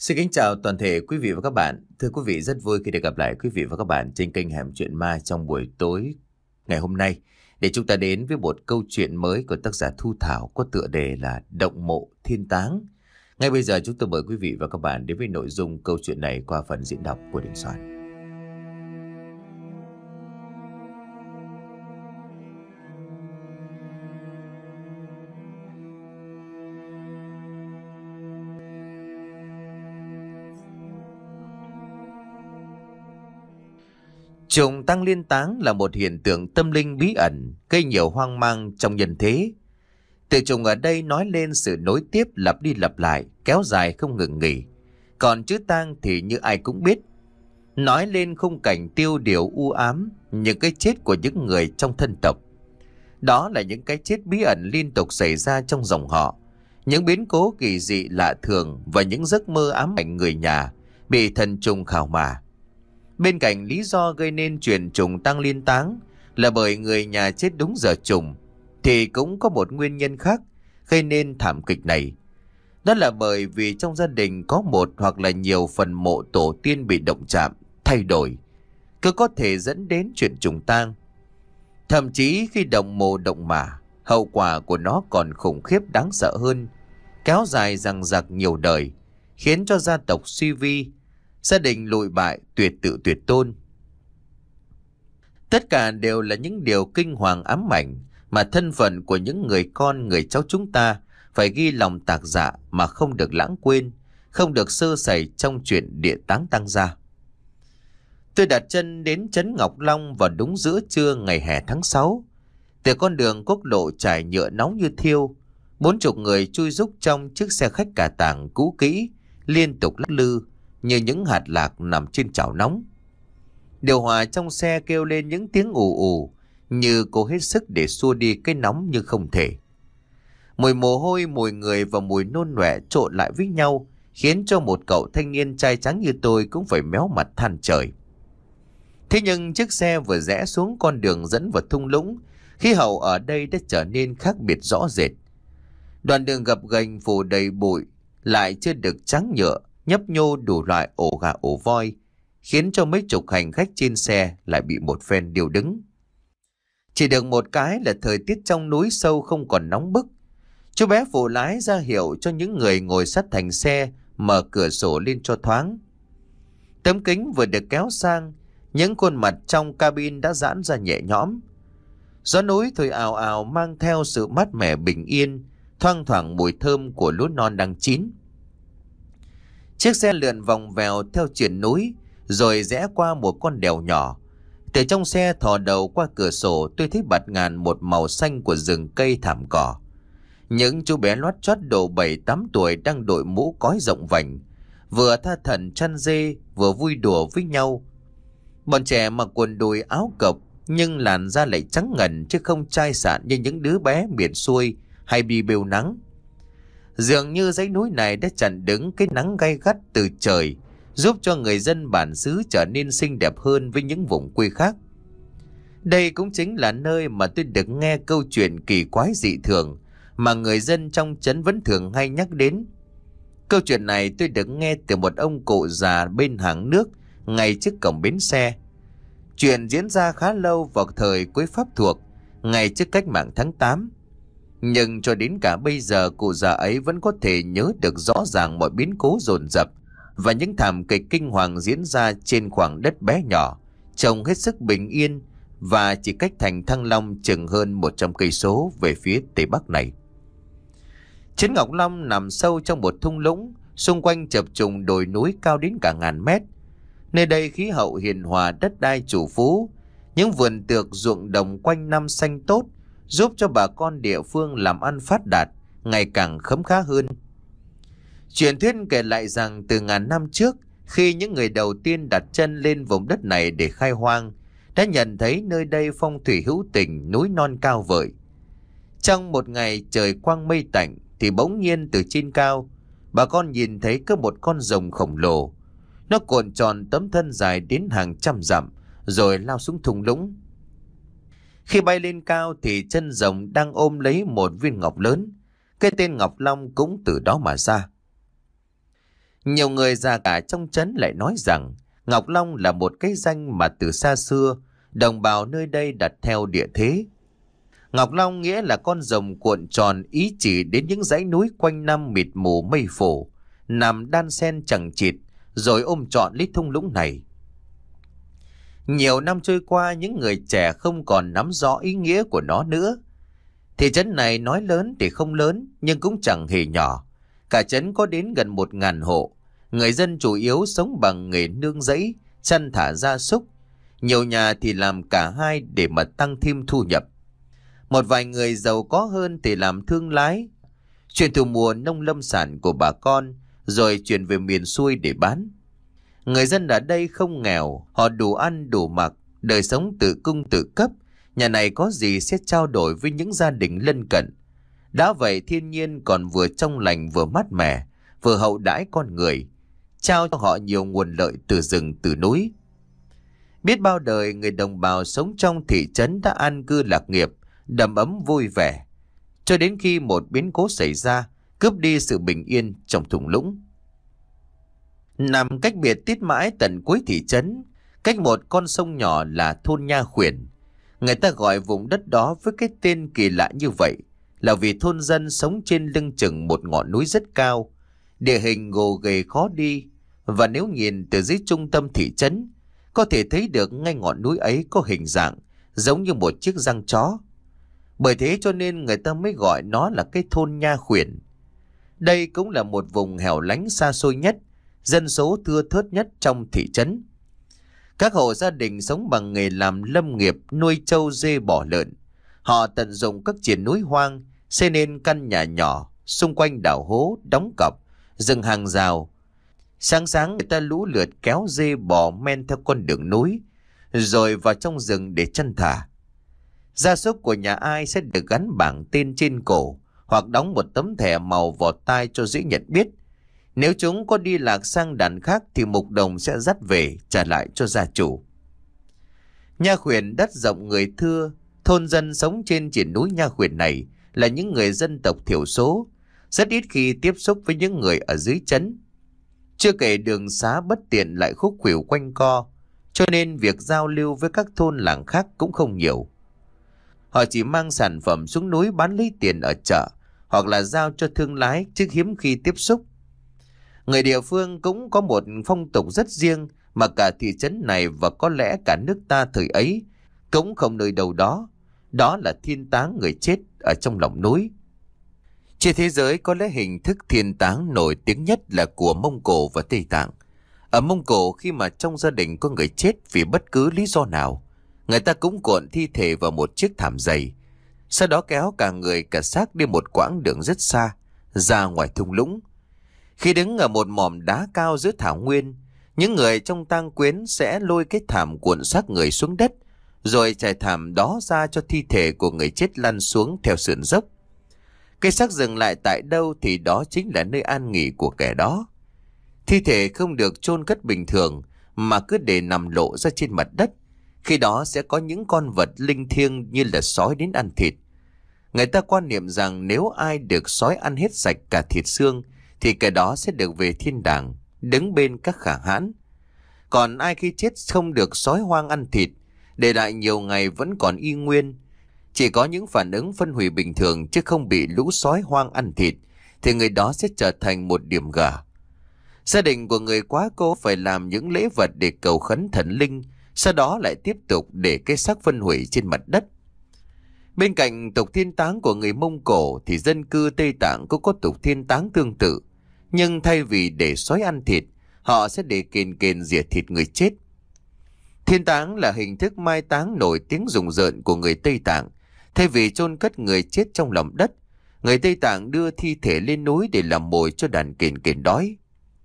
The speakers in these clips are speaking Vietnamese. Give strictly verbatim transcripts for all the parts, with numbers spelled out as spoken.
Xin kính chào toàn thể quý vị và các bạn. Thưa quý vị, rất vui khi được gặp lại quý vị và các bạn trên kênh Hẻm Chuyện Ma trong buổi tối ngày hôm nay, để chúng ta đến với một câu chuyện mới của tác giả Thu Thảo có tựa đề là Động Mộ Thiên Táng. Ngay bây giờ chúng tôi mời quý vị và các bạn đến với nội dung câu chuyện này qua phần diễn đọc của Đình Soạn. Trùng tăng liên táng là một hiện tượng tâm linh bí ẩn, gây nhiều hoang mang trong nhân thế. Từ trùng ở đây nói lên sự nối tiếp lặp đi lặp lại, kéo dài không ngừng nghỉ. Còn chữ tang thì như ai cũng biết, nói lên khung cảnh tiêu điều u ám, những cái chết của những người trong thân tộc. Đó là những cái chết bí ẩn liên tục xảy ra trong dòng họ, những biến cố kỳ dị lạ thường và những giấc mơ ám ảnh người nhà bị thần trùng khảo mả. Bên cạnh lý do gây nên chuyện trùng tăng liên táng là bởi người nhà chết đúng giờ trùng, thì cũng có một nguyên nhân khác gây nên thảm kịch này. Đó là bởi vì trong gia đình có một hoặc là nhiều phần mộ tổ tiên bị động chạm, thay đổi, cứ có thể dẫn đến chuyện trùng tang. Thậm chí khi động mộ động mả, hậu quả của nó còn khủng khiếp đáng sợ hơn, kéo dài dằng dặc nhiều đời, khiến cho gia tộc suy vi, gia đình lụi bại, tuyệt tự tuyệt tôn. Tất cả đều là những điều kinh hoàng ám ảnh mà thân phận của những người con người cháu chúng ta phải ghi lòng tạc dạ mà không được lãng quên, không được sơ sẩy trong chuyện địa táng tăng gia. Tôi đặt chân đến trấn Ngọc Long vào đúng giữa trưa ngày hè tháng sáu. Từ con đường quốc lộ trải nhựa nóng như thiêu, bốn chục người chui rúc trong chiếc xe khách cà tàng cũ kỹ, liên tục lắc lư như những hạt lạc nằm trên chảo nóng. Điều hòa trong xe kêu lên những tiếng ù ù, như cố hết sức để xua đi cái nóng nhưng không thể. Mùi mồ hôi, mùi người và mùi nôn nọe trộn lại với nhau, khiến cho một cậu thanh niên trai trắng như tôi cũng phải méo mặt than trời. Thế nhưng chiếc xe vừa rẽ xuống con đường dẫn vào thung lũng, khí hậu ở đây đã trở nên khác biệt rõ rệt. Đoạn đường gập ghềnh phủ đầy bụi, lại chưa được trắng nhựa, nhấp nhô đủ loại ổ gà ổ voi, khiến cho mấy chục hành khách trên xe lại bị một phen điều đứng. Chỉ được một cái là thời tiết trong núi sâu không còn nóng bức. Chú bé phụ lái ra hiệu cho những người ngồi sát thành xe mở cửa sổ lên cho thoáng. Tấm kính vừa được kéo sang, những khuôn mặt trong cabin đã giãn ra nhẹ nhõm. Gió núi thổi ào ào mang theo sự mát mẻ bình yên, thoang thoảng mùi thơm của lúa non đang chín. Chiếc xe lượn vòng vèo theo triển núi, rồi rẽ qua một con đèo nhỏ. Từ trong xe thò đầu qua cửa sổ, tôi thấy bạt ngàn một màu xanh của rừng cây thảm cỏ. Những chú bé lót chót độ bảy tám tuổi đang đội mũ cói rộng vành, vừa tha thẩn chăn dê, vừa vui đùa với nhau. Bọn trẻ mặc quần đùi áo cộc, nhưng làn da lại trắng ngần chứ không chai sạn như những đứa bé miền xuôi hay bị bêu nắng. Dường như dãy núi này đã chặn đứng cái nắng gay gắt từ trời, giúp cho người dân bản xứ trở nên xinh đẹp hơn với những vùng quê khác. Đây cũng chính là nơi mà tôi được nghe câu chuyện kỳ quái dị thường mà người dân trong trấn vẫn thường hay nhắc đến. Câu chuyện này tôi được nghe từ một ông cụ già bên hàng nước ngay trước cổng bến xe. Chuyện diễn ra khá lâu vào thời cuối Pháp thuộc, ngay trước cách mạng tháng tám. Nhưng cho đến cả bây giờ, cụ già ấy vẫn có thể nhớ được rõ ràng mọi biến cố dồn dập và những thảm kịch kinh hoàng diễn ra trên khoảng đất bé nhỏ, trông hết sức bình yên và chỉ cách thành Thăng Long chừng hơn một trăm cây số về phía tây bắc này. Trấn Ngọc Long nằm sâu trong một thung lũng, xung quanh chập trùng đồi núi cao đến cả ngàn mét. Nơi đây khí hậu hiền hòa, đất đai chủ phú, những vườn tược ruộng đồng quanh năm xanh tốt, giúp cho bà con địa phương làm ăn phát đạt, ngày càng khấm khá hơn. Truyền thuyết kể lại rằng từ ngàn năm trước, khi những người đầu tiên đặt chân lên vùng đất này để khai hoang, đã nhận thấy nơi đây phong thủy hữu tình, núi non cao vời. Trong một ngày trời quang mây tạnh, thì bỗng nhiên từ trên cao, bà con nhìn thấy có một con rồng khổng lồ. Nó cuộn tròn tấm thân dài đến hàng trăm dặm, rồi lao xuống thung lũng. Khi bay lên cao thì chân rồng đang ôm lấy một viên ngọc lớn. Cái tên Ngọc Long cũng từ đó mà ra. Nhiều người già cả trong trấn lại nói rằng Ngọc Long là một cái danh mà từ xa xưa đồng bào nơi đây đặt theo địa thế. Ngọc Long nghĩa là con rồng cuộn tròn, ý chỉ đến những dãy núi quanh năm mịt mù mây phủ, nằm đan xen chằng chịt rồi ôm trọn lấy thung lũng này. Nhiều năm trôi qua, những người trẻ không còn nắm rõ ý nghĩa của nó nữa. Thị trấn này nói lớn thì không lớn, nhưng cũng chẳng hề nhỏ. Cả trấn có đến gần một ngàn hộ. Người dân chủ yếu sống bằng nghề nương rẫy, chăn thả gia súc. Nhiều nhà thì làm cả hai để mà tăng thêm thu nhập. Một vài người giàu có hơn thì làm thương lái, chuyển thu mua nông lâm sản của bà con, rồi chuyển về miền xuôi để bán. Người dân ở đây không nghèo, họ đủ ăn đủ mặc, đời sống tự cung tự cấp. Nhà này có gì sẽ trao đổi với những gia đình lân cận. Đã vậy thiên nhiên còn vừa trong lành vừa mát mẻ, vừa hậu đãi con người, trao cho họ nhiều nguồn lợi từ rừng từ núi. Biết bao đời người đồng bào sống trong thị trấn đã an cư lạc nghiệp, đầm ấm vui vẻ, cho đến khi một biến cố xảy ra, cướp đi sự bình yên trong thung lũng. Nằm cách biệt tít mãi tận cuối thị trấn, cách một con sông nhỏ là thôn Nha Khuyển. Người ta gọi vùng đất đó với cái tên kỳ lạ như vậy là vì thôn dân sống trên lưng chừng một ngọn núi rất cao, địa hình gồ ghề khó đi, và nếu nhìn từ dưới trung tâm thị trấn, có thể thấy được ngay ngọn núi ấy có hình dạng giống như một chiếc răng chó. Bởi thế cho nên người ta mới gọi nó là cái thôn Nha Khuyển. Đây cũng là một vùng hẻo lánh xa xôi nhất, dân số thưa thớt nhất trong thị trấn. Các hộ gia đình sống bằng nghề làm lâm nghiệp, nuôi trâu dê bò lợn. Họ tận dụng các triển núi hoang, xây nên căn nhà nhỏ, xung quanh đào hố, đóng cọc, dựng hàng rào. Sáng sáng người ta lũ lượt kéo dê bò men theo con đường núi, rồi vào trong rừng để chăn thả. Gia súc của nhà ai sẽ được gắn bảng tên trên cổ, hoặc đóng một tấm thẻ màu vào tai cho dễ nhận biết. Nếu chúng có đi lạc sang đàn khác thì mục đồng sẽ dắt về trả lại cho gia chủ. Nha Khuyển đất rộng người thưa, thôn dân sống trên triển núi Nha Khuyển này là những người dân tộc thiểu số, rất ít khi tiếp xúc với những người ở dưới trấn. Chưa kể đường xá bất tiện lại khúc khuỷu quanh co, cho nên việc giao lưu với các thôn làng khác cũng không nhiều. Họ chỉ mang sản phẩm xuống núi bán lấy tiền ở chợ, hoặc là giao cho thương lái chứ hiếm khi tiếp xúc. Người địa phương cũng có một phong tục rất riêng mà cả thị trấn này và có lẽ cả nước ta thời ấy cũng không nơi đâu đó. Đó là thiên táng người chết ở trong lòng núi. Trên thế giới có lẽ hình thức thiên táng nổi tiếng nhất là của Mông Cổ và Tây Tạng. Ở Mông Cổ, khi mà trong gia đình có người chết vì bất cứ lý do nào, người ta cũng cuộn thi thể vào một chiếc thảm dày, sau đó kéo cả người cả xác đi một quãng đường rất xa, ra ngoài thung lũng. Khi đứng ở một mỏm đá cao giữa thảo nguyên, những người trong tang quyến sẽ lôi cái thảm cuộn xác người xuống đất, rồi trải thảm đó ra cho thi thể của người chết lăn xuống theo sườn dốc. Cái xác dừng lại tại đâu thì đó chính là nơi an nghỉ của kẻ đó. Thi thể không được chôn cất bình thường mà cứ để nằm lộ ra trên mặt đất. Khi đó sẽ có những con vật linh thiêng như là sói đến ăn thịt. Người ta quan niệm rằng nếu ai được sói ăn hết sạch cả thịt xương thì kẻ đó sẽ được về thiên đàng, đứng bên các khả hãn. Còn ai khi chết không được sói hoang ăn thịt, để lại nhiều ngày vẫn còn y nguyên, chỉ có những phản ứng phân hủy bình thường chứ không bị lũ sói hoang ăn thịt, thì người đó sẽ trở thành một điểm gà. Gia đình của người quá cố phải làm những lễ vật để cầu khấn thần linh, sau đó lại tiếp tục để cái xác phân hủy trên mặt đất. Bên cạnh tục thiên táng của người Mông Cổ thì dân cư Tây Tạng cũng có tục thiên táng tương tự, nhưng thay vì để sói ăn thịt, họ sẽ để kền kền rỉa thịt người chết. Thiên táng là hình thức mai táng nổi tiếng rùng rợn của người Tây Tạng. Thay vì chôn cất người chết trong lòng đất, người Tây Tạng đưa thi thể lên núi để làm mồi cho đàn kền kền đói.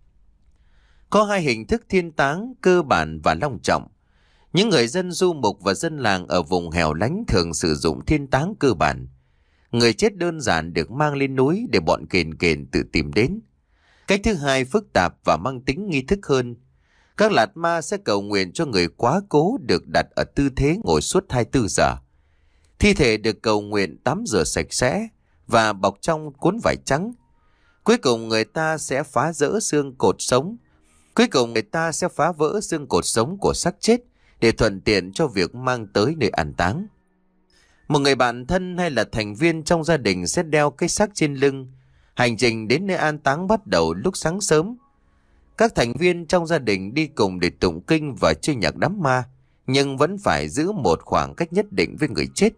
Có hai hình thức thiên táng cơ bản và long trọng. Những người dân du mục và dân làng ở vùng hẻo lánh thường sử dụng thiên táng cơ bản. Người chết đơn giản được mang lên núi để bọn kền kền tự tìm đến. Cách thứ hai phức tạp và mang tính nghi thức hơn. Các lạt ma sẽ cầu nguyện cho người quá cố được đặt ở tư thế ngồi suốt hai mươi tư giờ. Thi thể được cầu nguyện tắm rửa sạch sẽ và bọc trong cuốn vải trắng. Cuối cùng người ta sẽ phá vỡ xương cột sống. Cuối cùng người ta sẽ phá vỡ xương cột sống của xác chết để thuận tiện cho việc mang tới nơi an táng. Một người bạn thân hay là thành viên trong gia đình sẽ đeo cái xác trên lưng. Hành trình đến nơi an táng bắt đầu lúc sáng sớm. Các thành viên trong gia đình đi cùng để tụng kinh và chơi nhạc đám ma, nhưng vẫn phải giữ một khoảng cách nhất định với người chết.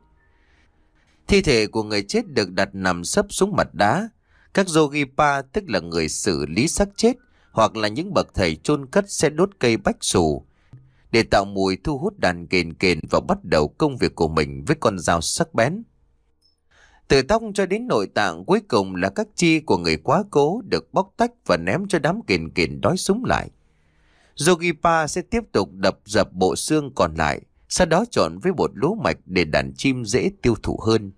Thi thể của người chết được đặt nằm sấp xuống mặt đá. Các Yogipa, tức là người xử lý xác chết, hoặc là những bậc thầy chôn cất sẽ đốt cây bách xù để tạo mùi thu hút đàn kền kền và bắt đầu công việc của mình với con dao sắc bén. Từ tóc cho đến nội tạng, cuối cùng là các chi của người quá cố được bóc tách và ném cho đám kền kền đói súng lại. Yogipa sẽ tiếp tục đập dập bộ xương còn lại, sau đó trộn với bột lúa mạch để đàn chim dễ tiêu thụ hơn.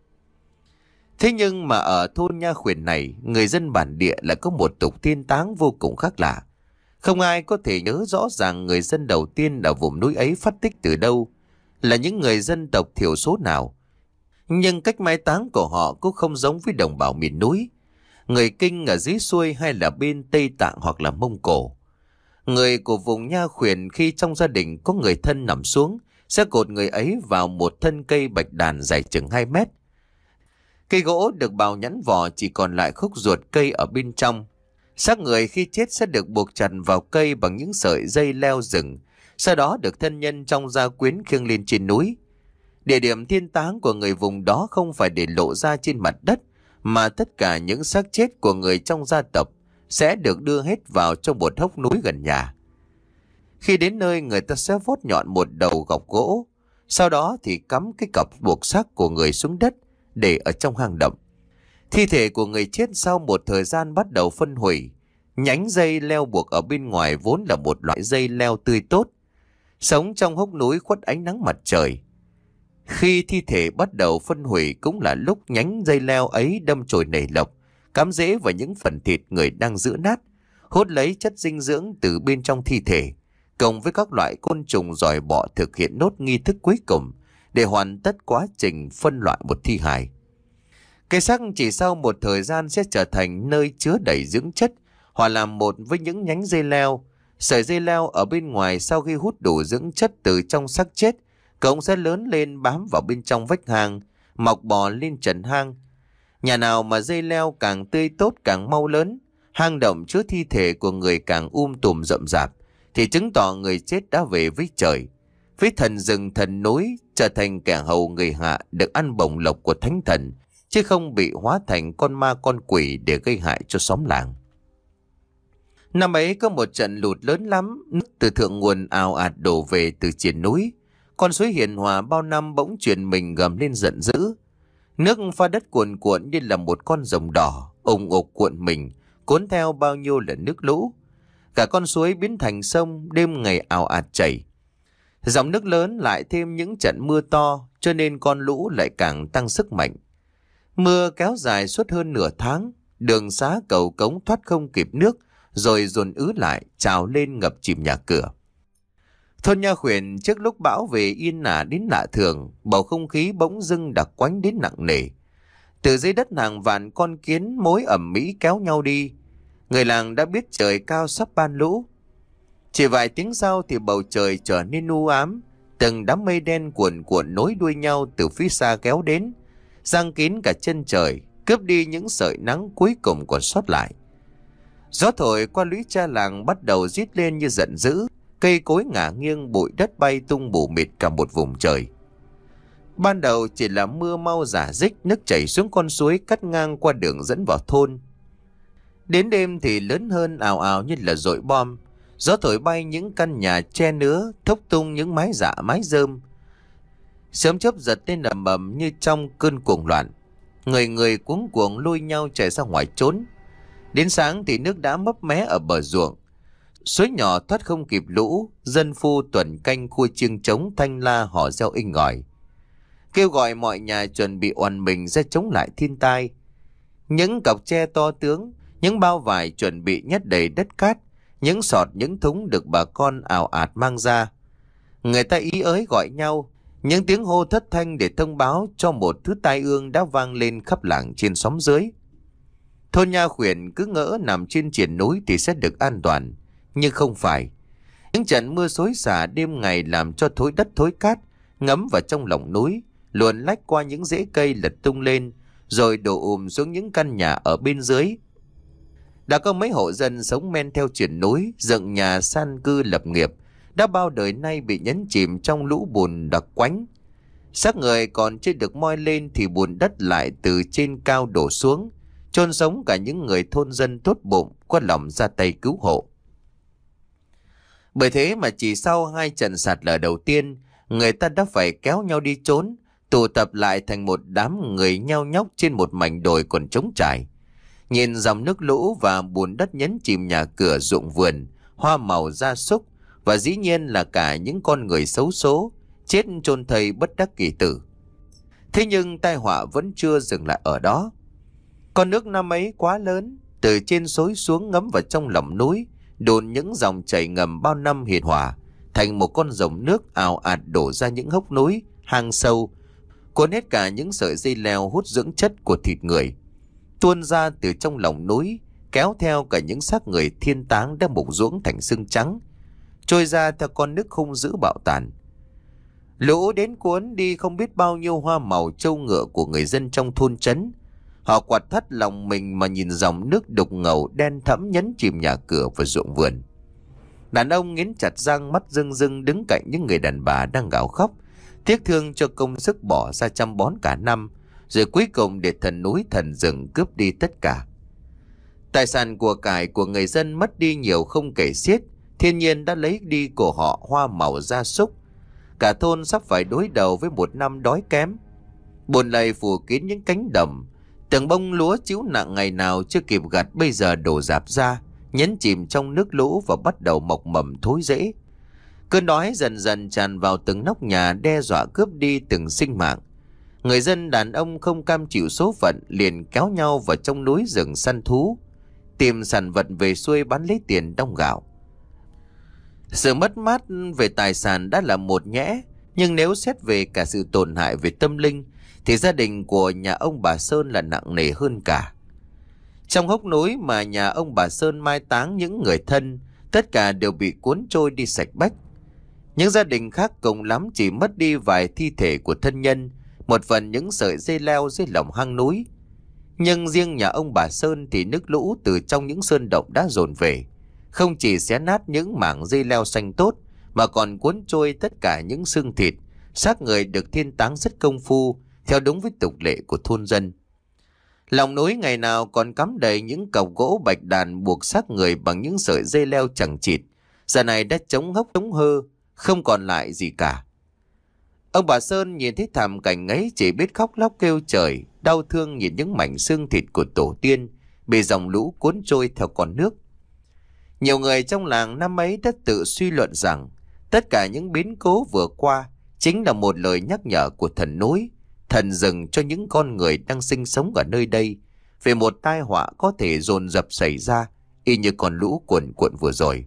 Thế nhưng mà ở thôn Nha Khuyển này, người dân bản địa lại có một tục thiên táng vô cùng khác lạ. Không ai có thể nhớ rõ ràng người dân đầu tiên ở vùng núi ấy phát tích từ đâu, là những người dân tộc thiểu số nào. Nhưng cách mai táng của họ cũng không giống với đồng bào miền núi, người Kinh ở dưới xuôi hay là bên Tây Tạng hoặc là Mông Cổ. Người của vùng Nha Khuyển khi trong gia đình có người thân nằm xuống, sẽ cột người ấy vào một thân cây bạch đàn dài chừng hai mét. Cây gỗ được bào nhẵn vỏ, chỉ còn lại khúc ruột cây ở bên trong. Xác người khi chết sẽ được buộc chặt vào cây bằng những sợi dây leo rừng, sau đó được thân nhân trong gia quyến khiêng lên trên núi. Địa điểm thiên táng của người vùng đó không phải để lộ ra trên mặt đất, mà tất cả những xác chết của người trong gia tộc sẽ được đưa hết vào trong một hốc núi gần nhà. Khi đến nơi, người ta sẽ vót nhọn một đầu gọc gỗ, sau đó thì cắm cái cọc buộc xác của người xuống đất để ở trong hang động. Thi thể của người chết sau một thời gian bắt đầu phân hủy. Nhánh dây leo buộc ở bên ngoài vốn là một loại dây leo tươi tốt, sống trong hốc núi khuất ánh nắng mặt trời. Khi thi thể bắt đầu phân hủy cũng là lúc nhánh dây leo ấy đâm chồi nảy lộc, cắm rễ vào những phần thịt người đang giữ nát, hút lấy chất dinh dưỡng từ bên trong thi thể, cộng với các loại côn trùng giỏi bọ thực hiện nốt nghi thức cuối cùng để hoàn tất quá trình phân loại một thi hài. Cây xác chỉ sau một thời gian sẽ trở thành nơi chứa đầy dưỡng chất, hòa làm một với những nhánh dây leo. Sợi dây leo ở bên ngoài sau khi hút đủ dưỡng chất từ trong xác chết, cổng sẽ lớn lên bám vào bên trong vách hang, mọc bò lên trần hang. Nhà nào mà dây leo càng tươi tốt càng mau lớn, hang động chứa thi thể của người càng um tùm rậm rạp, thì chứng tỏ người chết đã về với trời, với thần rừng thần núi, trở thành kẻ hầu người hạ, được ăn bổng lộc của thánh thần, chứ không bị hóa thành con ma con quỷ để gây hại cho xóm làng. Năm ấy có một trận lụt lớn lắm, nước từ thượng nguồn ào ạt đổ về từ triền núi. Con suối hiền hòa bao năm bỗng chuyển mình gầm lên giận dữ. Nước pha đất cuồn cuộn như là một con rồng đỏ, ùng ục cuộn mình, cuốn theo bao nhiêu là nước lũ. Cả con suối biến thành sông, đêm ngày ào ạt chảy. Dòng nước lớn lại thêm những trận mưa to, cho nên con lũ lại càng tăng sức mạnh. Mưa kéo dài suốt hơn nửa tháng, đường xá cầu cống thoát không kịp nước, rồi dồn ứ lại, trào lên ngập chìm nhà cửa. Thôn Nha Khuyển trước lúc bão về yên ả đến lạ thường, bầu không khí bỗng dưng đặc quánh đến nặng nề. Từ dưới đất hàng vạn con kiến mối ẩm mỹ kéo nhau đi. Người làng đã biết trời cao sắp ban lũ. Chỉ vài tiếng sau thì bầu trời trở nên u ám, từng đám mây đen cuồn cuộn nối đuôi nhau từ phía xa kéo đến, giăng kín cả chân trời, cướp đi những sợi nắng cuối cùng còn sót lại. Gió thổi qua lũy tre làng bắt đầu rít lên như giận dữ, cây cối ngả nghiêng, bụi đất bay tung bù mịt cả một vùng trời. Ban đầu chỉ là mưa mau rả rích, nước chảy xuống con suối cắt ngang qua đường dẫn vào thôn. Đến đêm thì lớn hơn, ào ào như là dội bom. Gió thổi bay những căn nhà tre nứa, thốc tung những mái dạ mái rơm. Sớm chớp giật lên ầm ầm như trong cơn cuồng loạn. Người người cuống cuồng lôi nhau chạy ra ngoài trốn. Đến sáng thì nước đã mấp mé ở bờ ruộng. Suối nhỏ thoát không kịp lũ, dân phu tuần canh khui chiêng trống thanh la hò reo inh ỏi, kêu gọi mọi nhà chuẩn bị oằn mình ra chống lại thiên tai. Những cọc tre to tướng, những bao vải chuẩn bị nhét đầy đất cát, những sọt những thúng được bà con ào ạt mang ra. Người ta ý ới gọi nhau, những tiếng hô thất thanh để thông báo cho một thứ tai ương đã vang lên khắp làng trên xóm dưới. Thôn Nha Khuyển cứ ngỡ nằm trên triển núi thì sẽ được an toàn. Nhưng không phải. Những trận mưa xối xả đêm ngày làm cho thối đất thối cát ngấm vào trong lòng núi, luồn lách qua những rễ cây lật tung lên, rồi đổ ùm xuống những căn nhà ở bên dưới. Đã có mấy hộ dân sống men theo triển núi, dựng nhà san cư lập nghiệp, đã bao đời nay bị nhấn chìm trong lũ bùn đặc quánh. Xác người còn chưa được moi lên thì bùn đất lại từ trên cao đổ xuống, chôn sống cả những người thôn dân tốt bụng có lòng ra tay cứu hộ. Bởi thế mà chỉ sau hai trận sạt lở đầu tiên, người ta đã phải kéo nhau đi trốn, tụ tập lại thành một đám người nhao nhóc trên một mảnh đồi còn trống trải. Nhìn dòng nước lũ và bùn đất nhấn chìm nhà cửa, ruộng vườn, hoa màu gia súc và dĩ nhiên là cả những con người xấu số chết chôn thây bất đắc kỳ tử. Thế nhưng tai họa vẫn chưa dừng lại ở đó. Con nước năm ấy quá lớn, từ trên xối xuống ngấm vào trong lòng núi, đồn những dòng chảy ngầm bao năm hiền hòa thành một con dòng nước ào ạt đổ ra những hốc núi, hang sâu, cuốn hết cả những sợi dây leo hút dưỡng chất của thịt người, tuôn ra từ trong lòng núi, kéo theo cả những xác người thiên táng đã mục ruỗng thành xương trắng, trôi ra theo con nước hung dữ bạo tàn. Lũ đến cuốn đi không biết bao nhiêu hoa màu trâu ngựa của người dân trong thôn trấn. Họ quạt thắt lòng mình mà nhìn dòng nước đục ngầu đen thẫm nhấn chìm nhà cửa và ruộng vườn. Đàn ông nghiến chặt răng, mắt rưng rưng đứng cạnh những người đàn bà đang gào khóc, tiếc thương cho công sức bỏ ra chăm bón cả năm, rồi cuối cùng để thần núi thần rừng cướp đi tất cả. Tài sản của cải của người dân mất đi nhiều không kể xiết, thiên nhiên đã lấy đi của họ hoa màu gia súc. Cả thôn sắp phải đối đầu với một năm đói kém. Bùn lầy phủ kín những cánh đồng, từng bông lúa chịu nặng ngày nào chưa kịp gặt bây giờ đổ rạp ra, nhấn chìm trong nước lũ và bắt đầu mọc mầm thối rễ. Cơn đói dần dần tràn vào từng nóc nhà, đe dọa cướp đi từng sinh mạng. Người dân đàn ông không cam chịu số phận liền kéo nhau vào trong núi rừng săn thú, tìm sản vật về xuôi bán lấy tiền đong gạo. Sự mất mát về tài sản đã là một nhẽ, nhưng nếu xét về cả sự tổn hại về tâm linh thì gia đình của nhà ông bà Sơn là nặng nề hơn cả. Trong hốc núi mà nhà ông bà Sơn mai táng những người thân, tất cả đều bị cuốn trôi đi sạch bách. Những gia đình khác cùng lắm chỉ mất đi vài thi thể của thân nhân, một phần những sợi dây leo dưới lòng hang núi. Nhưng riêng nhà ông bà Sơn thì nước lũ từ trong những sơn động đã dồn về, không chỉ xé nát những mảng dây leo xanh tốt mà còn cuốn trôi tất cả những xương thịt, xác người được thiên táng rất công phu theo đúng với tục lệ của thôn dân. Lòng núi ngày nào còn cắm đầy những cọc gỗ bạch đàn buộc xác người bằng những sợi dây leo chằng chịt, giờ này đã trống hốc trống hơ, không còn lại gì cả. Ông bà Sơn nhìn thấy thảm cảnh ấy chỉ biết khóc lóc kêu trời, đau thương nhìn những mảnh xương thịt của tổ tiên bị dòng lũ cuốn trôi theo con nước. Nhiều người trong làng năm ấy đã tự suy luận rằng tất cả những biến cố vừa qua chính là một lời nhắc nhở của thần núi, thần rừng cho những con người đang sinh sống ở nơi đây về một tai họa có thể dồn dập xảy ra, y như con lũ cuồn cuộn vừa rồi.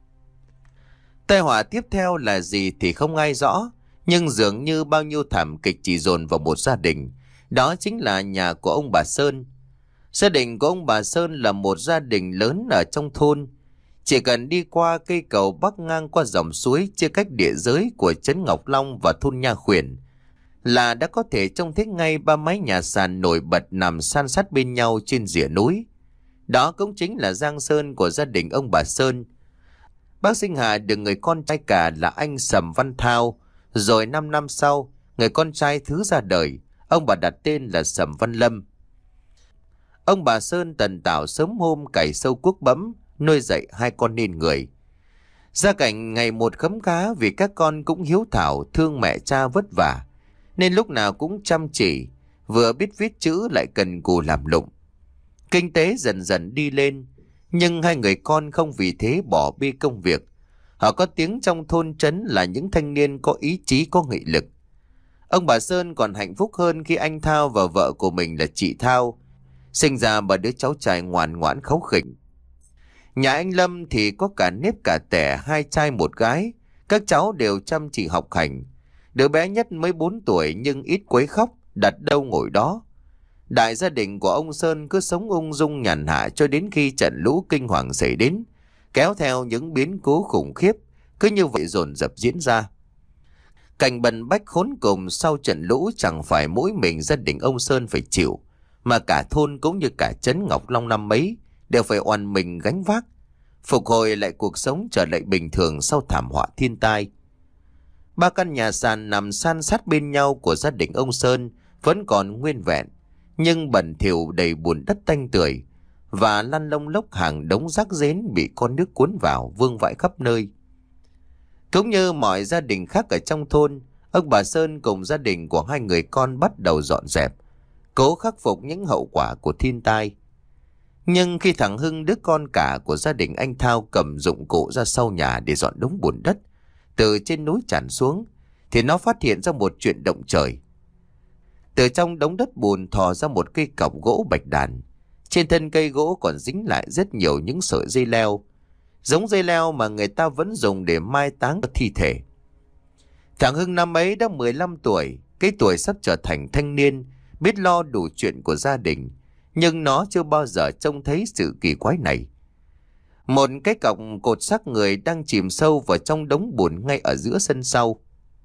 Tai họa tiếp theo là gì thì không ai rõ, nhưng dường như bao nhiêu thảm kịch chỉ dồn vào một gia đình, đó chính là nhà của ông bà Sơn. Gia đình của ông bà Sơn là một gia đình lớn ở trong thôn. Chỉ cần đi qua cây cầu bắc ngang qua dòng suối chia cách địa giới của trấn Ngọc Long và thôn Nha Khuyển là đã có thể trông thấy ngay ba mái nhà sàn nổi bật nằm san sát bên nhau trên rìa núi. Đó cũng chính là giang sơn của gia đình ông bà Sơn. Bác sinh hạ được người con trai cả là anh Sầm Văn Thao, rồi năm năm sau, người con trai thứ ra đời, ông bà đặt tên là Sầm Văn Lâm. Ông bà Sơn tần tảo sớm hôm cày sâu cuốc bấm, nuôi dạy hai con nên người. Gia cảnh ngày một khấm khá vì các con cũng hiếu thảo thương mẹ cha vất vả, nên lúc nào cũng chăm chỉ, vừa biết viết chữ lại cần cù làm lụng. Kinh tế dần dần đi lên, nhưng hai người con không vì thế bỏ bê công việc. Họ có tiếng trong thôn trấn là những thanh niên có ý chí, có nghị lực. Ông bà Sơn còn hạnh phúc hơn khi anh Thao và vợ của mình là chị Thao sinh ra ba đứa cháu trai ngoan ngoãn kháu khỉnh. Nhà anh Lâm thì có cả nếp cả tẻ, hai trai một gái. Các cháu đều chăm chỉ học hành. Đứa bé nhất mới bốn tuổi nhưng ít quấy khóc, đặt đâu ngồi đó. Đại gia đình của ông Sơn cứ sống ung dung nhàn hạ cho đến khi trận lũ kinh hoàng xảy đến, kéo theo những biến cố khủng khiếp, cứ như vậy dồn dập diễn ra. Cảnh bần bách khốn cùng sau trận lũ chẳng phải mỗi mình gia đình ông Sơn phải chịu, mà cả thôn cũng như cả trấn Ngọc Long năm ấy đều phải oằn mình gánh vác, phục hồi lại cuộc sống trở lại bình thường sau thảm họa thiên tai. Ba căn nhà sàn nằm san sát bên nhau của gia đình ông Sơn vẫn còn nguyên vẹn, nhưng bẩn thỉu đầy bùn đất tanh tưởi và lăn lông lốc hàng đống rác rến bị con nước cuốn vào vương vãi khắp nơi. Cũng như mọi gia đình khác ở trong thôn, ông bà Sơn cùng gia đình của hai người con bắt đầu dọn dẹp, cố khắc phục những hậu quả của thiên tai. Nhưng khi thằng Hưng, đứa con cả của gia đình anh Thao, cầm dụng cụ ra sau nhà để dọn đống bùn đất từ trên núi tràn xuống, thì nó phát hiện ra một chuyện động trời. Từ trong đống đất bùn thò ra một cây cọc gỗ bạch đàn. Trên thân cây gỗ còn dính lại rất nhiều những sợi dây leo, giống dây leo mà người ta vẫn dùng để mai táng thi thể. Thằng Hưng năm ấy đã mười lăm tuổi, cái tuổi sắp trở thành thanh niên, biết lo đủ chuyện của gia đình, nhưng nó chưa bao giờ trông thấy sự kỳ quái này. Một cái cọc cột xác người đang chìm sâu vào trong đống bùn ngay ở giữa sân sau.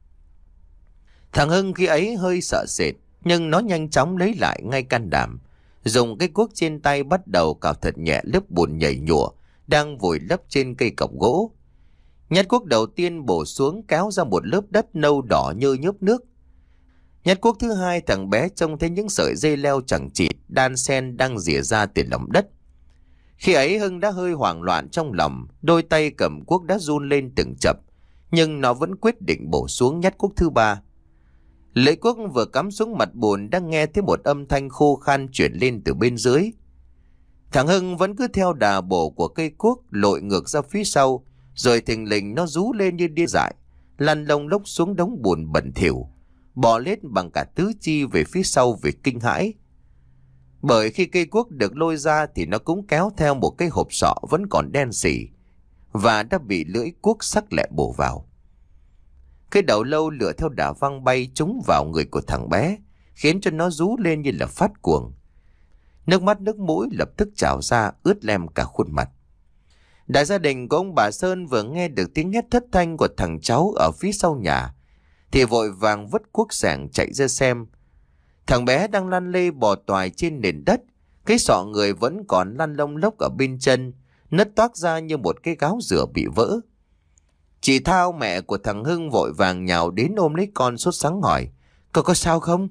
Thằng Hưng khi ấy hơi sợ sệt, nhưng nó nhanh chóng lấy lại ngay can đảm, dùng cái cuốc trên tay bắt đầu cào thật nhẹ lớp bùn nhầy nhụa đang vùi lấp trên cây cọc gỗ. Nhát cuốc đầu tiên bổ xuống kéo ra một lớp đất nâu đỏ như nhớp nước. Nhát cuốc thứ hai, thằng bé trông thấy những sợi dây leo chẳng chịt đan xen đang rỉa ra từ lòng đất. Khi ấy Hưng đã hơi hoảng loạn trong lòng, đôi tay cầm cuốc đã run lên từng chập, nhưng nó vẫn quyết định bổ xuống nhát cuốc thứ ba. Lưỡi cuốc vừa cắm xuống mặt bùn đang nghe thấy một âm thanh khô khan chuyển lên từ bên dưới. Thằng Hưng vẫn cứ theo đà bổ của cây cuốc lội ngược ra phía sau, rồi thình lình nó rú lên như điên dại, lăn lông lốc xuống đống bùn bẩn thỉu, bò lết bằng cả tứ chi về phía sau vì kinh hãi. Bởi khi cây cuốc được lôi ra thì nó cũng kéo theo một cái hộp sọ vẫn còn đen xỉ và đã bị lưỡi cuốc sắc lẹ bổ vào. Cái đầu lâu lửa theo đà văng bay trúng vào người của thằng bé, khiến cho nó rú lên như là phát cuồng. Nước mắt nước mũi lập tức trào ra, ướt lem cả khuôn mặt. Đại gia đình của ông bà Sơn vừa nghe được tiếng hét thất thanh của thằng cháu ở phía sau nhà thì vội vàng vứt cuốc sẻng chạy ra xem. Thằng bé đang lăn lê bò toài trên nền đất, cái sọ người vẫn còn lăn lông lốc ở bên chân, nứt toác ra như một cái gáo dừa bị vỡ. Chị Thao, mẹ của thằng Hưng, vội vàng nhào đến ôm lấy con sốt sắng hỏi: "Cậu có sao không?"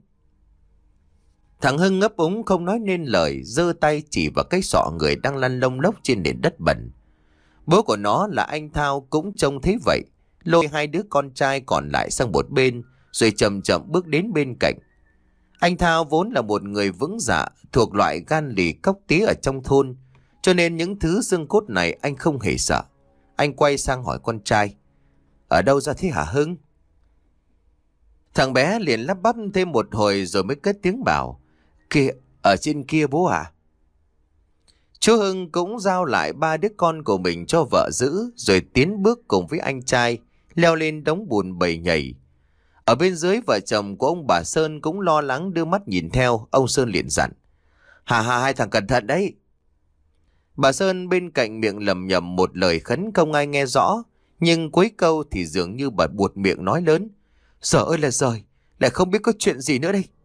Thằng Hưng ngấp úng không nói nên lời, giơ tay chỉ vào cái sọ người đang lăn lông lốc trên nền đất bẩn. Bố của nó là anh Thao cũng trông thấy vậy, lôi hai đứa con trai còn lại sang một bên, rồi chậm chậm bước đến bên cạnh. Anh Thao vốn là một người vững dạ, thuộc loại gan lì cóc tía ở trong thôn, cho nên những thứ xương cốt này anh không hề sợ. Anh quay sang hỏi con trai: "Ở đâu ra thế hả Hưng?" Thằng bé liền lắp bắp thêm một hồi rồi mới cất tiếng bảo: "Kìa, ở trên kia bố ạ." Chú Hưng cũng giao lại ba đứa con của mình cho vợ giữ, rồi tiến bước cùng với anh trai leo lên đống bùn bầy nhầy. Ở bên dưới, vợ chồng của ông bà Sơn cũng lo lắng đưa mắt nhìn theo. Ông Sơn liền dặn: "Hà hà, hai thằng cẩn thận đấy." Bà Sơn bên cạnh miệng lầm nhầm một lời khấn không ai nghe rõ, nhưng cuối câu thì dường như bà buột miệng nói lớn: "Giời ơi là giời, lại không biết có chuyện gì nữa đây."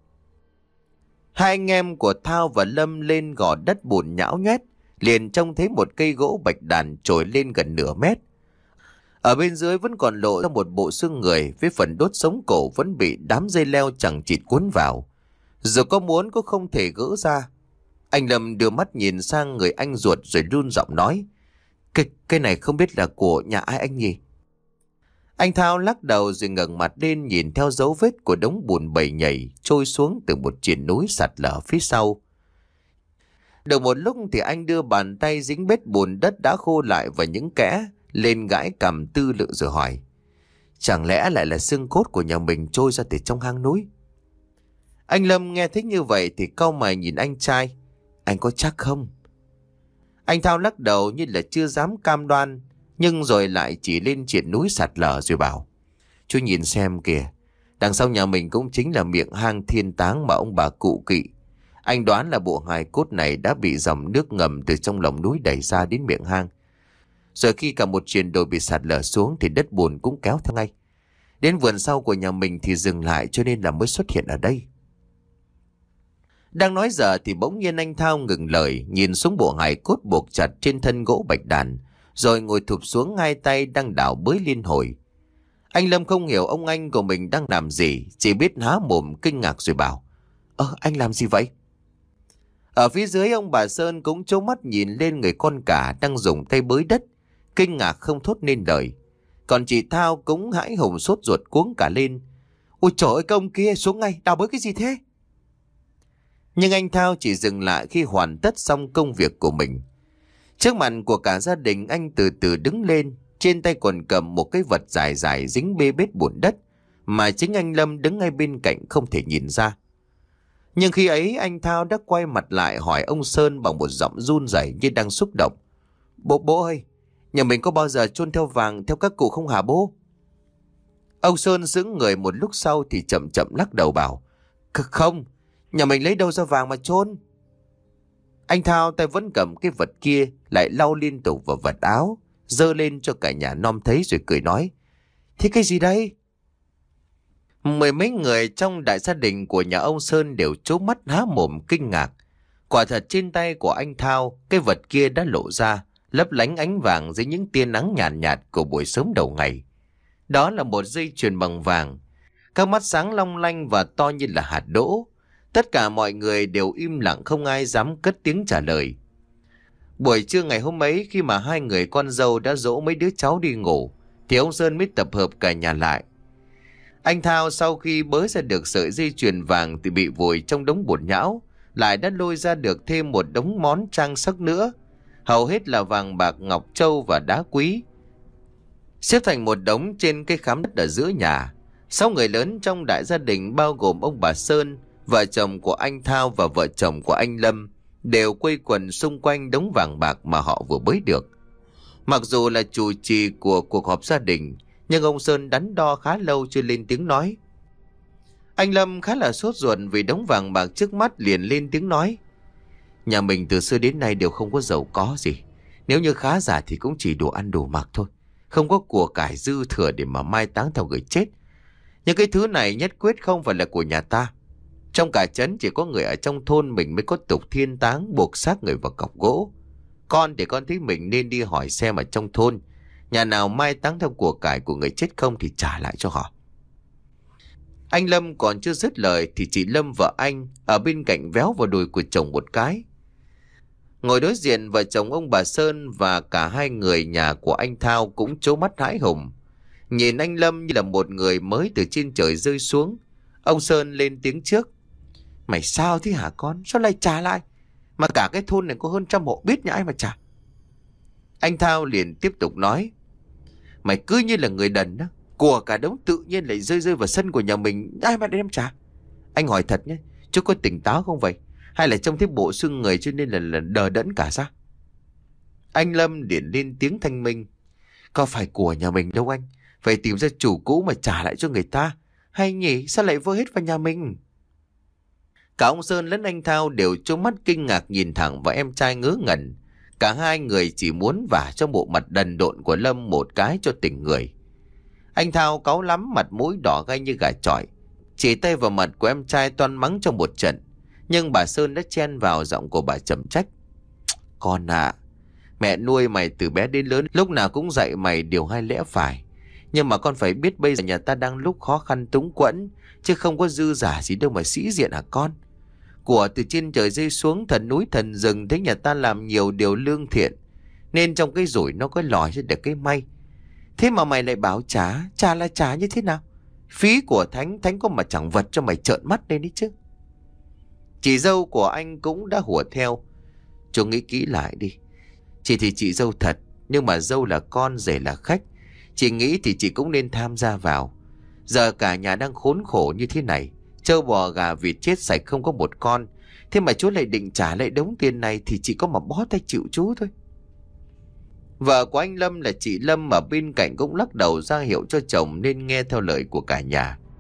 Hai anh em của Thao và Lâm lên gò đất bùn nhão nhoét, liền trông thấy một cây gỗ bạch đàn trồi lên gần nửa mét. Ở bên dưới vẫn còn lộ ra một bộ xương người, với phần đốt sống cổ vẫn bị đám dây leo chẳng chịt cuốn vào, dù có muốn cũng không thể gỡ ra. Anh Lâm đưa mắt nhìn sang người anh ruột rồi run giọng nói: Cái, cái này không biết là của nhà ai anh nhỉ?" Anh Thao lắc đầu rồi ngẩng mặt lên nhìn theo dấu vết của đống bùn bầy nhầy trôi xuống từ một triền núi sạt lở phía sau. Được một lúc thì anh đưa bàn tay dính bết bùn đất đã khô lại vào những kẽ, lên gãi cằm tư lự rồi hỏi: "Chẳng lẽ lại là xương cốt của nhà mình trôi ra từ trong hang núi?" Anh Lâm nghe thấy như vậy thì cau mày nhìn anh trai: "Anh có chắc không?" Anh Thao lắc đầu như là chưa dám cam đoan, nhưng rồi lại chỉ lên triền núi sạt lở rồi bảo: "Chú nhìn xem kìa, đằng sau nhà mình cũng chính là miệng hang thiên táng mà ông bà cụ kỵ. Anh đoán là bộ hài cốt này đã bị dòng nước ngầm từ trong lòng núi đẩy ra đến miệng hang. Rồi khi cả một triền đồi bị sạt lở xuống thì đất bùn cũng kéo theo ngay. Đến vườn sau của nhà mình thì dừng lại, cho nên là mới xuất hiện ở đây. Đang nói giờ thì bỗng nhiên anh Thao ngừng lời, nhìn xuống bộ hài cốt buộc chặt trên thân gỗ bạch đàn, rồi ngồi thụp xuống, hai tay đang đảo bới liên hồi. Anh Lâm không hiểu ông anh của mình đang làm gì, chỉ biết há mồm kinh ngạc rồi bảo: Ơ anh làm gì vậy? Ở phía dưới, ông bà Sơn cũng trố mắt nhìn lên người con cả đang dùng tay bới đất, kinh ngạc không thốt nên lời. Còn chị Thao cũng hãi hùng sốt ruột cuống cả lên: Ôi trời ơi, công kia xuống ngay, đào bới cái gì thế? Nhưng anh Thao chỉ dừng lại khi hoàn tất xong công việc của mình. Trước mặt của cả gia đình, anh từ từ đứng lên, trên tay còn cầm một cái vật dài dài dính bê bết bùn đất mà chính anh Lâm đứng ngay bên cạnh không thể nhìn ra. Nhưng khi ấy anh Thao đã quay mặt lại hỏi ông Sơn bằng một giọng run rẩy như đang xúc động: Bố bố ơi, nhà mình có bao giờ chôn theo vàng theo các cụ không hả bố? Ông Sơn sững người một lúc sau thì chậm chậm lắc đầu bảo: Không, nhà mình lấy đâu ra vàng mà chôn? Anh Thao tay vẫn cầm cái vật kia lại lau liên tục vào vật áo, giơ lên cho cả nhà nom thấy rồi cười nói: Thế cái gì đây? Mười mấy người trong đại gia đình của nhà ông Sơn đều trố mắt há mồm kinh ngạc. Quả thật trên tay của anh Thao, cái vật kia đã lộ ra, lấp lánh ánh vàng dưới những tia nắng nhàn nhạt, nhạt của buổi sớm đầu ngày. Đó là một dây chuyền bằng vàng, các mắt sáng long lanh và to như là hạt đỗ. Tất cả mọi người đều im lặng, không ai dám cất tiếng trả lời. Buổi trưa ngày hôm ấy, khi mà hai người con dâu đã dỗ mấy đứa cháu đi ngủ, thì ông Sơn mới tập hợp cả nhà lại. Anh Thao sau khi bới ra được sợi dây chuyền vàng thì bị vùi trong đống bùn nhão, lại đã lôi ra được thêm một đống món trang sức nữa, hầu hết là vàng bạc, ngọc châu và đá quý, xếp thành một đống trên cái khám đất ở giữa nhà. Sáu người lớn trong đại gia đình bao gồm ông bà Sơn, vợ chồng của anh Thao và vợ chồng của anh Lâm đều quây quần xung quanh đống vàng bạc mà họ vừa bới được. Mặc dù là chủ trì của cuộc họp gia đình, nhưng ông Sơn đắn đo khá lâu chưa lên tiếng nói. Anh Lâm khá là sốt ruột vì đống vàng bạc trước mắt, liền lên tiếng nói: Nhà mình từ xưa đến nay đều không có giàu có gì. Nếu như khá giả thì cũng chỉ đủ ăn đủ mặc thôi, không có của cải dư thừa để mà mai táng theo người chết. Nhưng cái thứ này nhất quyết không phải là của nhà ta. Trong cả trấn chỉ có người ở trong thôn mình mới có tục thiên táng buộc xác người vào cọc gỗ. Con thì con thấy mình nên đi hỏi xem ở trong thôn nhà nào mai táng theo của cải của người chết không thì trả lại cho họ. Anh Lâm còn chưa dứt lời thì chị Lâm vợ anh ở bên cạnh véo vào đùi của chồng một cái. Ngồi đối diện vợ chồng ông bà Sơn và cả hai người nhà của anh Thao cũng trố mắt hãi hùng, nhìn anh Lâm như là một người mới từ trên trời rơi xuống. Ông Sơn lên tiếng trước: Mày sao thế hả con? Sao lại trả lại? Mà cả cái thôn này có hơn trăm hộ, biết nhà ai mà trả? Anh Thao liền tiếp tục nói: Mày cứ như là người đần đó, của cả đống tự nhiên lại rơi rơi vào sân của nhà mình, ai mà đem trả? Anh hỏi thật nhé, chú có tỉnh táo không vậy? Hay là trông thấy bộ xương người cho nên là, là đờ đẫn cả ra? Anh Lâm liền lên tiếng thanh minh: Có phải của nhà mình đâu anh, phải tìm ra chủ cũ mà trả lại cho người ta. Hay nhỉ, sao lại vơ hết vào nhà mình? Cả ông Sơn lẫn anh Thao đều trố mắt kinh ngạc nhìn thẳng vào em trai ngớ ngẩn. Cả hai người chỉ muốn vả cho bộ mặt đần độn của Lâm một cái cho tỉnh người. Anh Thao cáu lắm, mặt mũi đỏ gay như gà chọi, chỉ tay vào mặt của em trai toan mắng trong một trận. Nhưng bà Sơn đã chen vào, giọng của bà chậm trách: Con à, mẹ nuôi mày từ bé đến lớn, lúc nào cũng dạy mày điều hay lẽ phải. Nhưng mà con phải biết bây giờ nhà ta đang lúc khó khăn túng quẫn, chứ không có dư giả gì đâu mà sĩ diện hả con? Của từ trên trời rơi xuống, thần núi thần rừng thấy nhà ta làm nhiều điều lương thiện, nên trong cái rủi nó có lòi ra được cái may. Thế mà mày lại bảo trả, trả là trả như thế nào? Phí của thánh, thánh có mà chẳng vật cho mày trợn mắt lên đi chứ. Chị dâu của anh cũng đã hùa theo: Chú nghĩ kỹ lại đi. Chị thì chị dâu thật, nhưng mà dâu là con, rể là khách. Chị nghĩ thì chị cũng nên tham gia vào. Giờ cả nhà đang khốn khổ như thế này, trâu bò gà vịt chết sạch không có một con. Thế mà chú lại định trả lại đống tiền này thì chị có mà bó tay chịu chú thôi. Vợ của anh Lâm là chị Lâm ở bên cạnh cũng lắc đầu ra hiệu cho chồng nên nghe theo lời của cả nhà.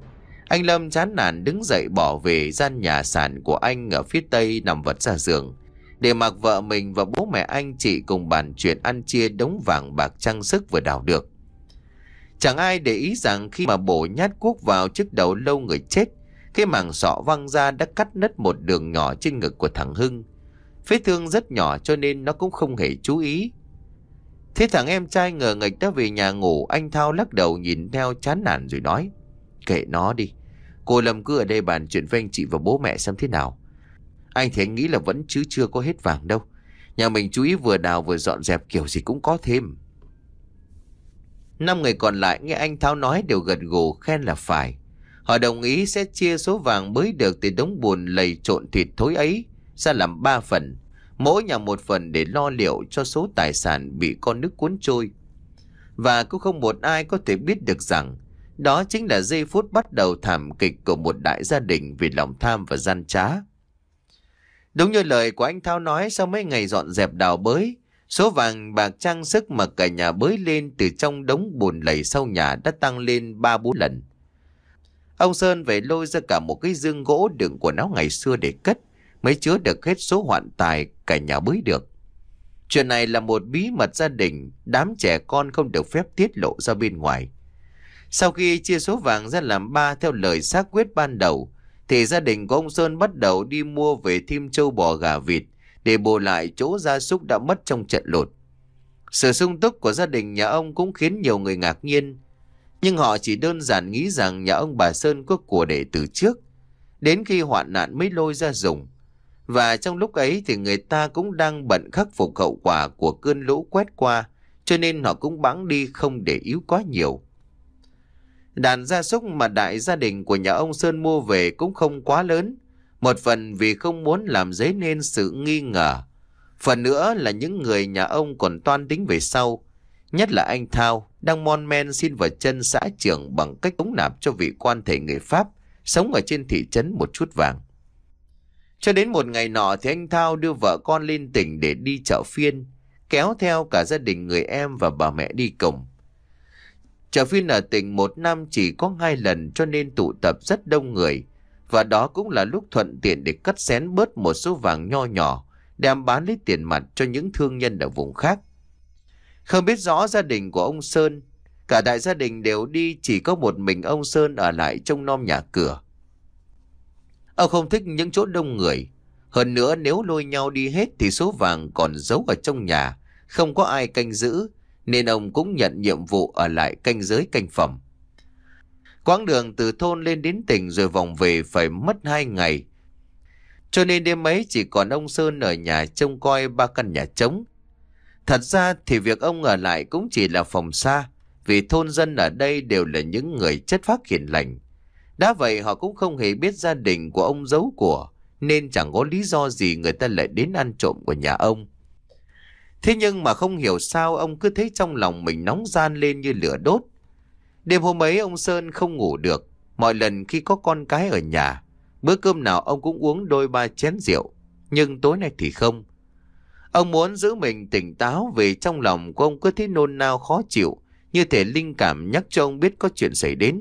Anh Lâm chán nản đứng dậy bỏ về gian nhà sàn của anh ở phía tây nằm vật ra giường, để mặc vợ mình và bố mẹ anh chị cùng bàn chuyện ăn chia đống vàng bạc trang sức vừa đào được. Chẳng ai để ý rằng khi mà bổ nhát cuốc vào chiếc đầu lâu người chết, cái màng sọ văng ra đã cắt nứt một đường nhỏ trên ngực của thằng Hưng. Vết thương rất nhỏ cho nên nó cũng không hề chú ý. Thế thằng em trai ngờ nghịch đã về nhà ngủ. Anh Thao lắc đầu nhìn theo chán nản rồi nói: Kệ nó đi, cô Lâm cứ ở đây bàn chuyện với anh chị và bố mẹ xem thế nào. Anh thì anh nghĩ là vẫn chứ chưa có hết vàng đâu. Nhà mình chú ý vừa đào vừa dọn dẹp, kiểu gì cũng có thêm. Năm người còn lại nghe anh Thao nói đều gật gù khen là phải. Họ đồng ý sẽ chia số vàng mới được từ đống bùn lầy trộn thịt thối ấy ra làm ba phần, mỗi nhà một phần để lo liệu cho số tài sản bị con nước cuốn trôi. Và cũng không một ai có thể biết được rằng đó chính là giây phút bắt đầu thảm kịch của một đại gia đình vì lòng tham và gian trá. Đúng như lời của anh Thao nói, sau mấy ngày dọn dẹp đào bới, số vàng bạc trang sức mà cả nhà bới lên từ trong đống bùn lầy sau nhà đã tăng lên ba bốn lần. Ông Sơn về lôi ra cả một cái giương gỗ đựng quần áo ngày xưa để cất, mới chứa được hết số hoạn tài cả nhà bới được. Chuyện này là một bí mật gia đình, đám trẻ con không được phép tiết lộ ra bên ngoài. Sau khi chia số vàng ra làm ba theo lời xác quyết ban đầu, thì gia đình của ông Sơn bắt đầu đi mua về thêm trâu bò gà vịt để bù lại chỗ gia súc đã mất trong trận lụt. Sự sung túc của gia đình nhà ông cũng khiến nhiều người ngạc nhiên, nhưng họ chỉ đơn giản nghĩ rằng nhà ông bà Sơn có của để từ trước, đến khi hoạn nạn mới lôi ra dùng. Và trong lúc ấy thì người ta cũng đang bận khắc phục hậu quả của cơn lũ quét qua, cho nên họ cũng bẵng đi không để ý quá nhiều. Đàn gia súc mà đại gia đình của nhà ông Sơn mua về cũng không quá lớn, một phần vì không muốn làm dấy nên sự nghi ngờ, phần nữa là những người nhà ông còn toan tính về sau, nhất là anh Thao đang mon men xin vào chân xã trưởng bằng cách cống nạp cho vị quan thể người Pháp sống ở trên thị trấn một chút vàng. Cho đến một ngày nọ thì anh Thao đưa vợ con lên tỉnh để đi chợ phiên, kéo theo cả gia đình người em và bà mẹ đi cùng. Chợ phiên ở tỉnh một năm chỉ có hai lần cho nên tụ tập rất đông người, và đó cũng là lúc thuận tiện để cắt xén bớt một số vàng nho nhỏ đem bán lấy tiền mặt cho những thương nhân ở vùng khác. Không biết rõ gia đình của ông Sơn, cả đại gia đình đều đi, chỉ có một mình ông Sơn ở lại trông nom nhà cửa. Ông không thích những chỗ đông người, hơn nữa nếu lôi nhau đi hết thì số vàng còn giấu ở trong nhà, không có ai canh giữ, nên ông cũng nhận nhiệm vụ ở lại canh giới canh phòng. Quãng đường từ thôn lên đến tỉnh rồi vòng về phải mất hai ngày, cho nên đêm ấy chỉ còn ông Sơn ở nhà trông coi ba căn nhà trống. Thật ra thì việc ông ở lại cũng chỉ là phòng xa, vì thôn dân ở đây đều là những người chất phác hiền lành. Đã vậy họ cũng không hề biết gia đình của ông giấu của, nên chẳng có lý do gì người ta lại đến ăn trộm của nhà ông. Thế nhưng mà không hiểu sao ông cứ thấy trong lòng mình nóng ran lên như lửa đốt. Đêm hôm ấy ông Sơn không ngủ được. Mọi lần khi có con cái ở nhà, bữa cơm nào ông cũng uống đôi ba chén rượu, nhưng tối nay thì không. Ông muốn giữ mình tỉnh táo vì trong lòng của ông cứ thấy nôn nao khó chịu, như thể linh cảm nhắc cho ông biết có chuyện xảy đến.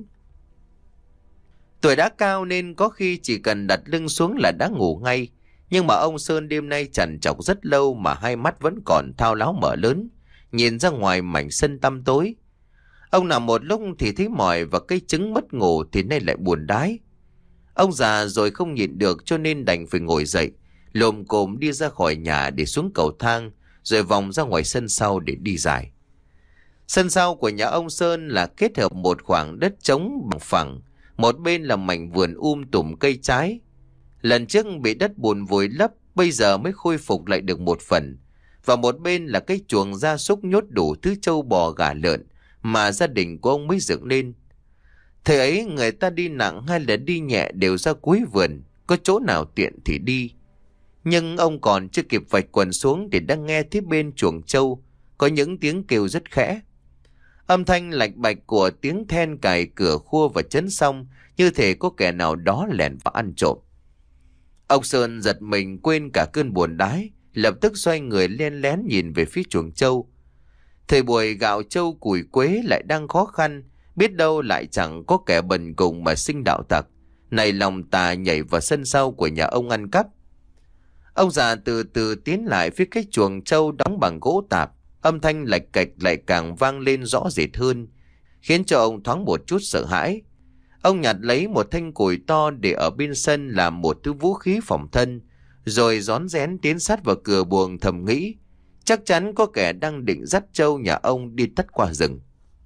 Tuổi đã cao nên có khi chỉ cần đặt lưng xuống là đã ngủ ngay. Nhưng mà ông Sơn đêm nay trằn trọc rất lâu mà hai mắt vẫn còn thao láo mở lớn, nhìn ra ngoài mảnh sân tăm tối. Ông nằm một lúc thì thấy mỏi và cái chứng mất ngủ thì nay lại buồn đái. Ông già rồi không nhịn được cho nên đành phải ngồi dậy, lồm cồm đi ra khỏi nhà để xuống cầu thang, rồi vòng ra ngoài sân sau để đi dài. Sân sau của nhà ông Sơn là kết hợp một khoảng đất trống bằng phẳng, một bên là mảnh vườn um tùm cây trái. Lần trước bị đất bùn vùi lấp, bây giờ mới khôi phục lại được một phần. Và một bên là cái chuồng gia súc nhốt đủ thứ trâu bò gà lợn mà gia đình của ông mới dựng lên. Thời ấy người ta đi nặng hay là đi nhẹ đều ra cuối vườn, có chỗ nào tiện thì đi. Nhưng ông còn chưa kịp vạch quần xuống thì đã nghe thấy bên chuồng trâu có những tiếng kêu rất khẽ. Âm thanh lạch bạch của tiếng then cài cửa khua và chấn xong, như thể có kẻ nào đó lẻn vào ăn trộm. Ông Sơn giật mình quên cả cơn buồn đái, lập tức xoay người len lén nhìn về phía chuồng trâu. Thời buổi gạo trâu củi quế lại đang khó khăn, Biết đâu lại chẳng có kẻ bần cùng mà sinh đạo tặc. Này lòng tà nhảy vào sân sau của nhà ông ăn cắp. Ông già từ từ tiến lại phía cái chuồng trâu đóng bằng gỗ tạp. Âm thanh lạch cạch lại càng vang lên rõ rệt hơn, khiến cho ông thoáng một chút sợ hãi. Ông nhặt lấy một thanh củi to để ở bên sân làm một thứ vũ khí phòng thân, rồi rón rén tiến sát vào cửa buồng thầm nghĩ, chắc chắn có kẻ đang định dắt trâu nhà ông đi tắt qua rừng.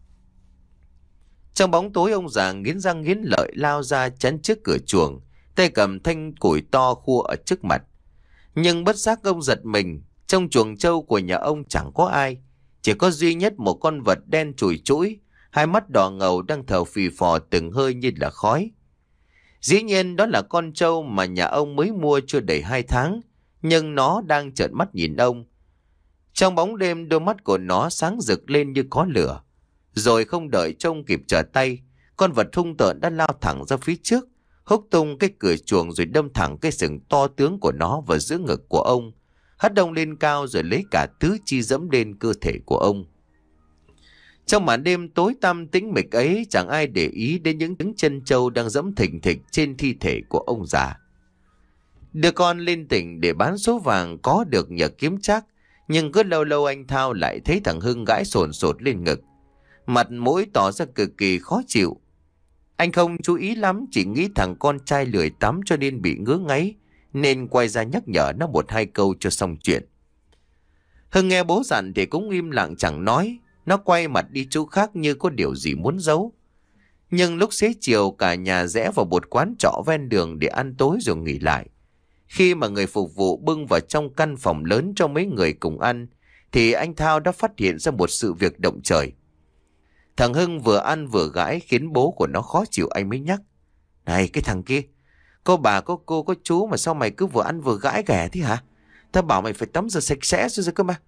Trong bóng tối, ông già nghiến răng nghiến lợi lao ra chắn trước cửa chuồng, tay cầm thanh củi to khua ở trước mặt. Nhưng bất giác ông giật mình, trong chuồng trâu của nhà ông chẳng có ai, chỉ có duy nhất một con vật đen chùi chũi, hai mắt đỏ ngầu đang thở phì phò từng hơi như là khói. Dĩ nhiên đó là con trâu mà nhà ông mới mua chưa đầy hai tháng, nhưng nó đang trợn mắt nhìn ông. Trong bóng đêm, đôi mắt của nó sáng rực lên như có lửa. Rồi không đợi trông kịp trở tay, con vật hung tợn đã lao thẳng ra phía trước, húc tung cái cửa chuồng rồi đâm thẳng cái sừng to tướng của nó vào giữa ngực của ông, hất ông lên cao rồi lấy cả tứ chi dẫm lên cơ thể của ông. Trong màn đêm tối tăm tĩnh mịch ấy, chẳng ai để ý đến những tiếng chân trâu đang dẫm thình thịch trên thi thể của ông già. Đưa con lên tỉnh để bán số vàng có được nhờ kiếm trác, nhưng cứ lâu lâu anh Thao lại thấy thằng Hưng gãi sồn sột lên ngực, mặt mũi tỏ ra cực kỳ khó chịu. Anh không chú ý lắm, chỉ nghĩ thằng con trai lười tắm cho nên bị ngứa ngáy, nên quay ra nhắc nhở nó một hai câu cho xong chuyện. Hưng nghe bố dặn thì cũng im lặng chẳng nói. Nó quay mặt đi chỗ khác như có điều gì muốn giấu. Nhưng lúc xế chiều, cả nhà rẽ vào một quán trọ ven đường để ăn tối rồi nghỉ lại. Khi mà người phục vụ bưng vào trong căn phòng lớn cho mấy người cùng ăn, thì anh Thao đã phát hiện ra một sự việc động trời. Thằng Hưng vừa ăn vừa gãi khiến bố của nó khó chịu. Anh mới nhắc: "Này cái thằng kia, có bà có cô có chú mà sao mày cứ vừa ăn vừa gãi ghẻ thế hả? Tao bảo mày phải tắm rửa sạch sẽ rồi rồi cơ mà."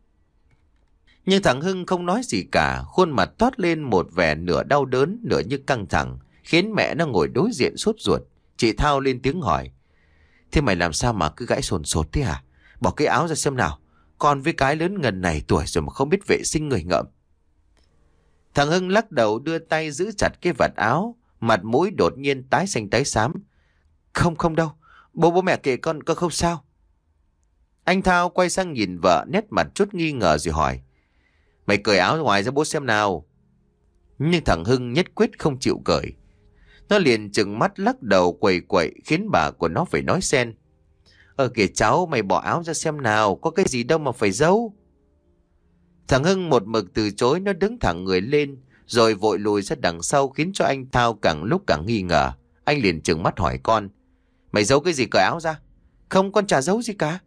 Nhưng thằng Hưng không nói gì cả, khuôn mặt toát lên một vẻ nửa đau đớn nửa như căng thẳng, khiến mẹ nó ngồi đối diện sốt ruột. Chị Thao lên tiếng hỏi: "Thế mày làm sao mà cứ gãi sồn sột thế hả? Bỏ cái áo ra xem nào, con với cái lớn ngần này tuổi rồi mà không biết vệ sinh người ngợm." Thằng Hưng lắc đầu đưa tay giữ chặt cái vạt áo, mặt mũi đột nhiên tái xanh tái xám. Không không đâu, bố bố mẹ kệ con, con không sao." Anh Thao quay sang nhìn vợ, nét mặt chút nghi ngờ rồi hỏi: "Mày cởi áo ngoài ra bố xem nào." Nhưng thằng Hưng nhất quyết không chịu cởi. Nó liền trừng mắt lắc đầu quẩy quẩy, khiến bà của nó phải nói xen: "Ờ kìa cháu, mày bỏ áo ra xem nào, có cái gì đâu mà phải giấu." Thằng Hưng một mực từ chối. Nó đứng thẳng người lên rồi vội lùi ra đằng sau, khiến cho anh Thao càng lúc càng nghi ngờ. Anh liền trừng mắt hỏi con: "Mày giấu cái gì, cởi áo ra." "Không, con chả giấu gì cả."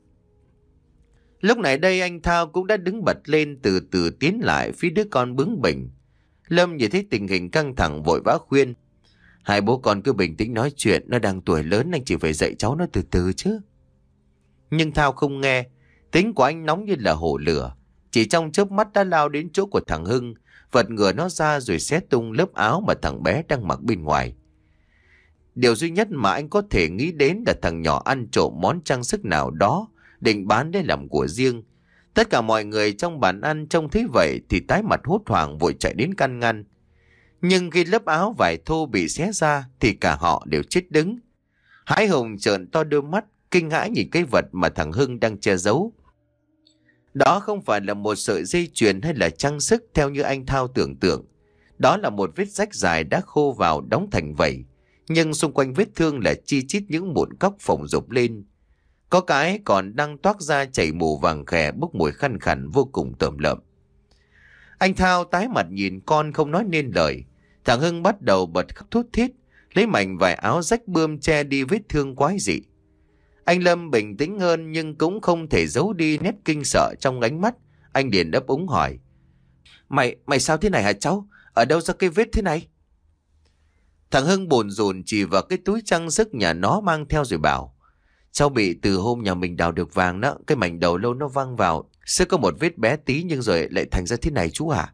Lúc này đây anh Thao cũng đã đứng bật lên, từ từ tiến lại phía đứa con bướng bỉnh. Lâm nhìn thấy tình hình căng thẳng vội vã khuyên: "Hai bố con cứ bình tĩnh nói chuyện, nó đang tuổi lớn, anh chỉ phải dạy cháu nó từ từ chứ." Nhưng Thao không nghe. Tính của anh nóng như là hổ lửa, chỉ trong chớp mắt đã lao đến chỗ của thằng Hưng, vật ngửa nó ra rồi xé tung lớp áo mà thằng bé đang mặc bên ngoài. Điều duy nhất mà anh có thể nghĩ đến là thằng nhỏ ăn trộm món trang sức nào đó định bán để làm của riêng. Tất cả mọi người trong bàn ăn trông thấy vậy thì tái mặt hốt hoảng vội chạy đến can ngăn. Nhưng khi lớp áo vải thô bị xé ra thì cả họ đều chết đứng. Hải Hùng trợn to đôi mắt kinh hãi nhìn cái vật mà thằng Hưng đang che giấu. Đó không phải là một sợi dây chuyền hay là trang sức theo như anh Thao tưởng tượng. Đó là một vết rách dài đã khô vào đóng thành vảy, nhưng xung quanh vết thương là chi chít những mụn cóc phồng rộp lên. Có cái còn đang toát ra chảy mù vàng khè, bốc mùi khăn khẳn vô cùng tởm lợm. Anh Thao tái mặt nhìn con không nói nên lời. Thằng Hưng bắt đầu bật khóc thút thít, lấy mảnh vải áo rách bươm che đi vết thương quái dị. Anh Lâm bình tĩnh hơn nhưng cũng không thể giấu đi nét kinh sợ trong ánh mắt. Anh liền ấp úng hỏi: Mày, mày sao thế này hả cháu? Ở đâu ra cái vết thế này? Thằng Hưng bồn rồn chỉ vào cái túi trang sức nhà nó mang theo rồi bảo: Cháu bị từ hôm nhà mình đào được vàng đó, cái mảnh đầu lâu nó văng vào, sẽ có một vết bé tí nhưng rồi lại thành ra thế này chú hả?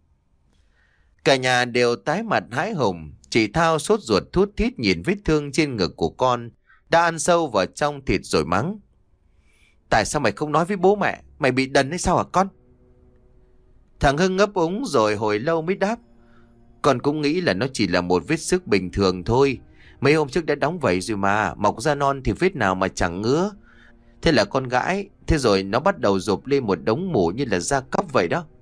Cả nhà đều tái mặt hãi hùng. Chị Thao sốt ruột thút thít nhìn vết thương trên ngực của con đã ăn sâu vào trong thịt rồi mắng: Tại sao mày không nói với bố mẹ? Mày bị đần hay sao hả con? Thằng Hưng ngấp úng rồi hồi lâu mới đáp: Con cũng nghĩ là nó chỉ là một vết xước bình thường thôi. Mấy hôm trước đã đóng vảy rồi mà, mọc da non thì vết nào mà chẳng ngứa. Thế là con gãi, thế rồi nó bắt đầu rộp lên một đống mủ như là da cóc vậy đó.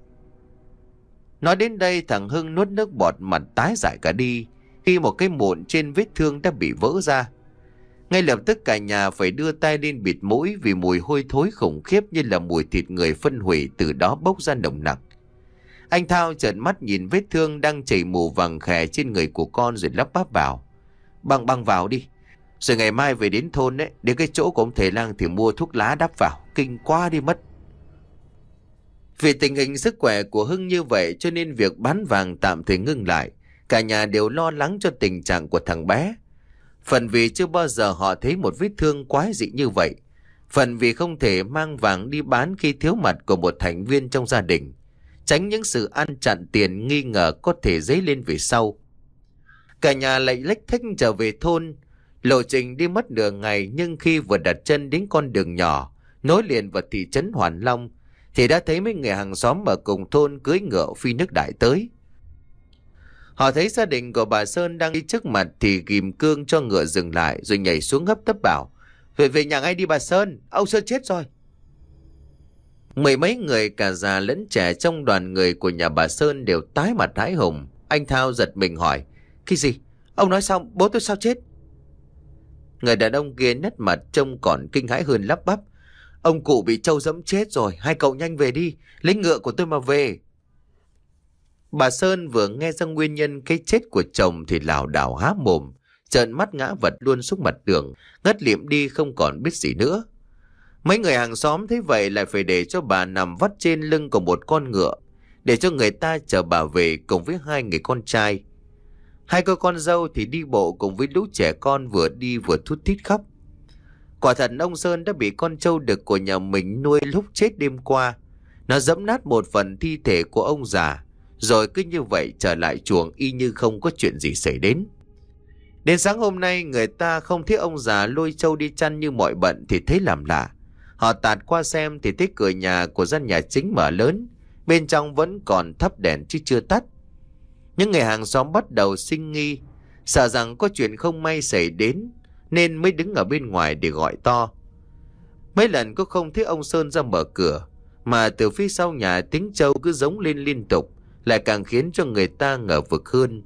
Nói đến đây thằng Hưng nuốt nước bọt, mặt tái dại cả đi khi một cái mụn trên vết thương đã bị vỡ ra. Ngay lập tức cả nhà phải đưa tay lên bịt mũi vì mùi hôi thối khủng khiếp như là mùi thịt người phân hủy từ đó bốc ra nồng nặc. Anh Thao trợn mắt nhìn vết thương đang chảy mù vàng khè trên người của con rồi lắp bắp bảo: Băng băng vào đi, rồi ngày mai về đến thôn ấy, đến cái chỗ của ông thầy lang thì mua thuốc lá đắp vào, kinh quá đi mất. Vì tình hình sức khỏe của Hưng như vậy cho nên việc bán vàng tạm thời ngưng lại. Cả nhà đều lo lắng cho tình trạng của thằng bé. Phần vì chưa bao giờ họ thấy một vết thương quái dị như vậy. Phần vì không thể mang vàng đi bán khi thiếu mặt của một thành viên trong gia đình, tránh những sự ăn chặn tiền nghi ngờ có thể dấy lên về sau. Cả nhà lại lách thách trở về thôn. Lộ trình đi mất nửa ngày, nhưng khi vừa đặt chân đến con đường nhỏ nối liền vào thị trấn Hoàn Long thì đã thấy mấy người hàng xóm ở cùng thôn cưỡi ngựa phi nước đại tới. Họ thấy gia đình của bà Sơn đang đi trước mặt thì ghim cương cho ngựa dừng lại rồi nhảy xuống hấp tấp bảo: Về về nhà ngay đi bà Sơn, ông Sơn chết rồi. Mười mấy người cả già lẫn trẻ trong đoàn người của nhà bà Sơn đều tái mặt hãi hùng. Anh Thao giật mình hỏi: Cái gì? Ông nói xong bố tôi sao chết? Người đàn ông kia nét mặt trông còn kinh hãi hơn, lắp bắp: Ông cụ bị trâu dẫm chết rồi, hai cậu nhanh về đi, lấy ngựa của tôi mà về. Bà Sơn vừa nghe ra nguyên nhân cái chết của chồng thì lảo đảo há mồm, trợn mắt ngã vật luôn xuống mặt đường, ngất liệm đi không còn biết gì nữa. Mấy người hàng xóm thấy vậy lại phải để cho bà nằm vắt trên lưng của một con ngựa, để cho người ta chở bà về cùng với hai người con trai. Hai cô con dâu thì đi bộ cùng với lũ trẻ con, vừa đi vừa thút thít khóc. Quả thật ông Sơn đã bị con trâu đực của nhà mình nuôi lúc chết đêm qua. Nó giẫm nát một phần thi thể của ông già, rồi cứ như vậy trở lại chuồng y như không có chuyện gì xảy đến. Đến sáng hôm nay người ta không thấy ông già lôi trâu đi chăn như mọi bận thì thấy làm lạ. Họ tạt qua xem thì thấy cửa nhà của gian nhà chính mở lớn, bên trong vẫn còn thắp đèn chứ chưa tắt. Những người hàng xóm bắt đầu sinh nghi, sợ rằng có chuyện không may xảy đến nên mới đứng ở bên ngoài để gọi to. Mấy lần cũng không thấy ông Sơn ra mở cửa, mà từ phía sau nhà tiếng trâu cứ giống lên liên tục, lại càng khiến cho người ta ngờ vực hơn.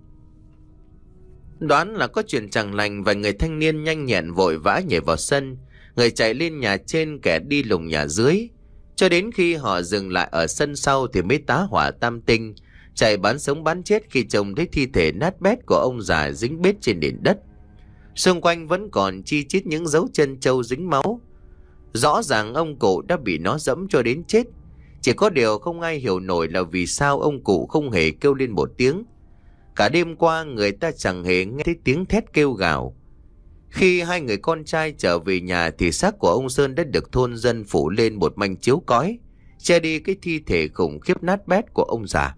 Đoán là có chuyện chẳng lành, vài người thanh niên nhanh nhẹn vội vã nhảy vào sân, người chạy lên nhà trên, kẻ đi lùng nhà dưới. Cho đến khi họ dừng lại ở sân sau thì mới tá hỏa tam tinh, chạy bán sống bán chết khi trông thấy thi thể nát bét của ông già dính bết trên nền đất. Xung quanh vẫn còn chi chít những dấu chân trâu dính máu. Rõ ràng ông cụ đã bị nó dẫm cho đến chết. Chỉ có điều không ai hiểu nổi là vì sao ông cụ không hề kêu lên một tiếng. Cả đêm qua người ta chẳng hề nghe thấy tiếng thét kêu gào. Khi hai người con trai trở về nhà thì xác của ông Sơn đã được thôn dân phủ lên một manh chiếu cói, che đi cái thi thể khủng khiếp nát bét của ông già.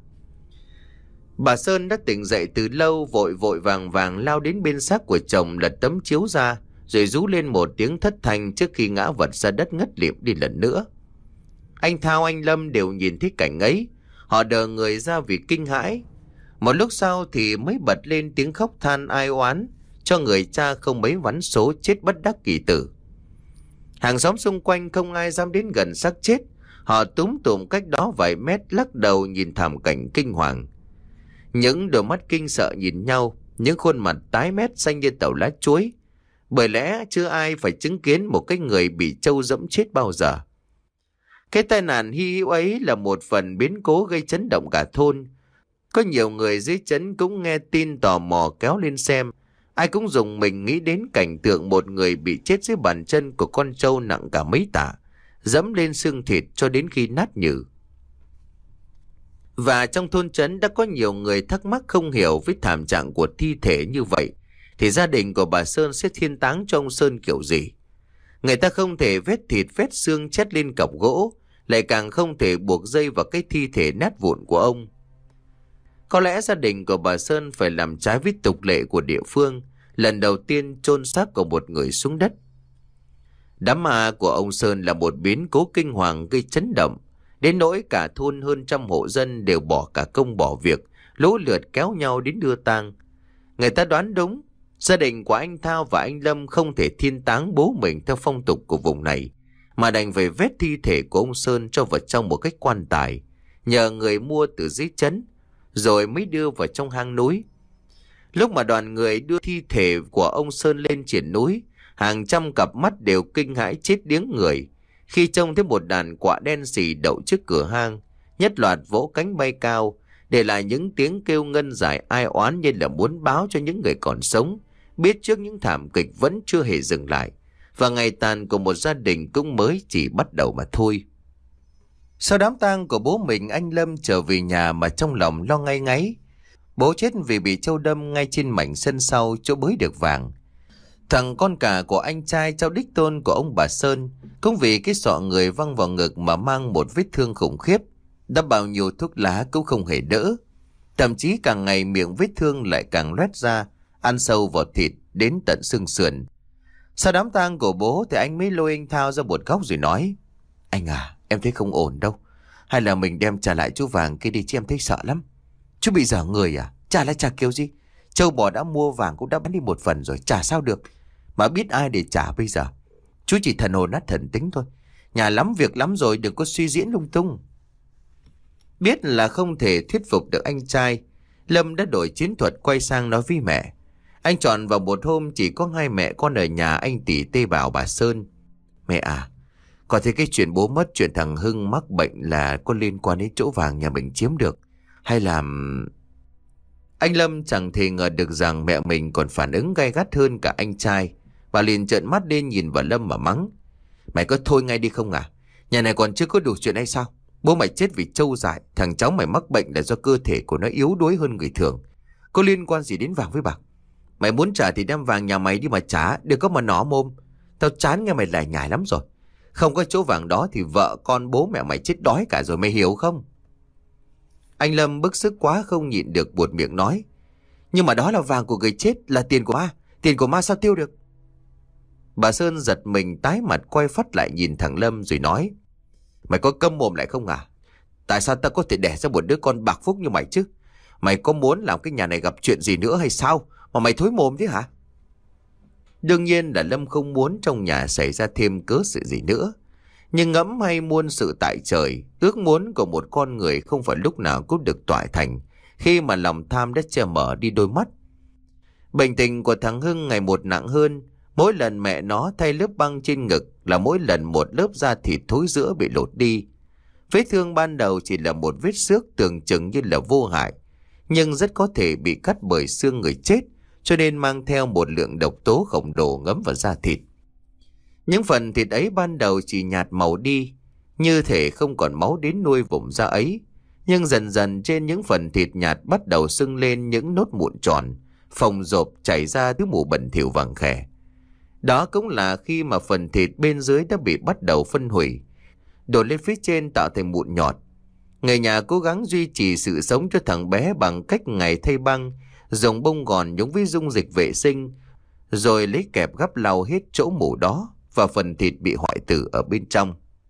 Bà Sơn đã tỉnh dậy từ lâu, vội vội vàng vàng lao đến bên xác của chồng, lật tấm chiếu ra rồi rú lên một tiếng thất thanh trước khi ngã vật ra đất ngất lịm đi lần nữa. Anh Thao, anh Lâm đều nhìn thấy cảnh ấy. Họ đờ người ra vì kinh hãi. Một lúc sau thì mới bật lên tiếng khóc than ai oán cho người cha không mấy vắn số chết bất đắc kỳ tử. Hàng xóm xung quanh không ai dám đến gần xác chết. Họ túm tụm cách đó vài mét, lắc đầu nhìn thảm cảnh kinh hoàng. Những đôi mắt kinh sợ nhìn nhau, những khuôn mặt tái mét xanh như tàu lá chuối. Bởi lẽ chưa ai phải chứng kiến một cái người bị trâu dẫm chết bao giờ. Cái tai nạn hy hữu ấy là một phần biến cố gây chấn động cả thôn. Có nhiều người dưới trấn cũng nghe tin tò mò kéo lên xem. Ai cũng dùng mình nghĩ đến cảnh tượng một người bị chết dưới bàn chân của con trâu nặng cả mấy tạ, dẫm lên xương thịt cho đến khi nát nhừ. Và trong thôn trấn đã có nhiều người thắc mắc không hiểu với thảm trạng của thi thể như vậy thì gia đình của bà Sơn sẽ thiên táng cho ông Sơn kiểu gì. Người ta không thể vết thịt vết xương chất lên cọc gỗ, lại càng không thể buộc dây vào cái thi thể nát vụn của ông. Có lẽ gia đình của bà Sơn phải làm trái với tục lệ của địa phương, lần đầu tiên chôn xác của một người xuống đất. Đám ma của ông Sơn là một biến cố kinh hoàng gây chấn động, đến nỗi cả thôn hơn trăm hộ dân đều bỏ cả công bỏ việc lũ lượt kéo nhau đến đưa tang. Người ta đoán đúng, gia đình của anh Thao và anh Lâm không thể thiên táng bố mình theo phong tục của vùng này, mà đành phải vét thi thể của ông Sơn cho vào trong một cái quan tài, nhờ người mua từ dưới trấn, rồi mới đưa vào trong hang núi. Lúc mà đoàn người đưa thi thể của ông Sơn lên triển núi, hàng trăm cặp mắt đều kinh hãi chết điếng người khi trông thấy một đàn quạ đen sì đậu trước cửa hang, nhất loạt vỗ cánh bay cao, để lại những tiếng kêu ngân dài ai oán như là muốn báo cho những người còn sống biết trước những thảm kịch vẫn chưa hề dừng lại, và ngày tàn của một gia đình cũng mới chỉ bắt đầu mà thôi. Sau đám tang của bố mình, anh Lâm trở về nhà mà trong lòng lo ngay ngáy. Bố chết vì bị trâu đâm ngay trên mảnh sân sau chỗ bới được vàng. Thằng con cả của anh trai cháu đích tôn của ông bà Sơn cũng vì cái sọ người văng vào ngực mà mang một vết thương khủng khiếp, đã bao nhiêu thuốc lá cũng không hề đỡ. Thậm chí càng ngày miệng vết thương lại càng loét ra, ăn sâu vào thịt đến tận xương sườn. Sau đám tang của bố thì anh mới lôi anh Thao ra một góc rồi nói: Anh à, em thấy không ổn đâu. Hay là mình đem trả lại chú vàng kia đi chứ, em thấy sợ lắm. Chú bị dở người à? Trả lại trả kiểu gì? Châu bò đã mua vàng cũng đã bán đi một phần rồi, trả sao được. Mà biết ai để trả bây giờ? Chú chỉ thần hồn nát thần tính thôi. Nhà lắm việc lắm rồi, đừng có suy diễn lung tung. Biết là không thể thuyết phục được anh trai, Lâm đã đổi chiến thuật quay sang nói với mẹ. Anh chọn vào một hôm chỉ có hai mẹ con ở nhà anh tỉ tê bảo bà Sơn: Mẹ à, có thấy cái chuyện bố mất, chuyện thằng Hưng mắc bệnh là có liên quan đến chỗ vàng nhà mình chiếm được, hay là... Anh Lâm chẳng thể ngờ được rằng mẹ mình còn phản ứng gay gắt hơn cả anh trai. Bà liền trợn mắt lên nhìn vào Lâm mà mắng: Mày có thôi ngay đi không à? Nhà này còn chưa có đủ chuyện hay sao? Bố mày chết vì trâu dại, thằng cháu mày mắc bệnh là do cơ thể của nó yếu đuối hơn người thường. Có liên quan gì đến vàng với bạc? Mày muốn trả thì đem vàng nhà mày đi mà trả, đừng có mà nỏ mồm. Tao chán nghe mày lải nhải lắm rồi. Không có chỗ vàng đó thì vợ con bố mẹ mày chết đói cả rồi, mày hiểu không? Anh Lâm bức xúc quá không nhịn được buột miệng nói: Nhưng mà đó là vàng của người chết, là tiền của ma. Tiền của ma sao tiêu được? Bà Sơn giật mình tái mặt quay phát lại nhìn thằng Lâm rồi nói: Mày có câm mồm lại không à? Tại sao ta có thể đẻ ra một đứa con bạc phúc như mày chứ? Mày có muốn làm cái nhà này gặp chuyện gì nữa hay sao mà mày thối mồm thế hả? Đương nhiên là Lâm không muốn trong nhà xảy ra thêm cớ sự gì nữa. Nhưng ngẫm hay muôn sự tại trời, ước muốn của một con người không phải lúc nào cũng được tỏa thành khi mà lòng tham đã che mở đi đôi mắt. Bệnh tình của thằng Hưng ngày một nặng hơn. Mỗi lần mẹ nó thay lớp băng trên ngực là mỗi lần một lớp da thịt thối rữa bị lột đi. Vết thương ban đầu chỉ là một vết xước tưởng chừng như là vô hại, nhưng rất có thể bị cắt bởi xương người chết, cho nên mang theo một lượng độc tố khổng lồ ngấm vào da thịt. Những phần thịt ấy ban đầu chỉ nhạt màu đi, như thể không còn máu đến nuôi vùng da ấy. Nhưng dần dần trên những phần thịt nhạt bắt đầu sưng lên những nốt mụn tròn, phồng rộp chảy ra thứ mù bẩn thỉu vàng khè. Đó cũng là khi mà phần thịt bên dưới đã bị bắt đầu phân hủy, đổ lên phía trên tạo thành mụn nhọt. Người nhà cố gắng duy trì sự sống cho thằng bé bằng cách ngày thay băng, dùng bông gòn nhúng với dung dịch vệ sinh, rồi lấy kẹp gắp lau hết chỗ mủ đó và phần thịt bị hoại tử ở bên trong.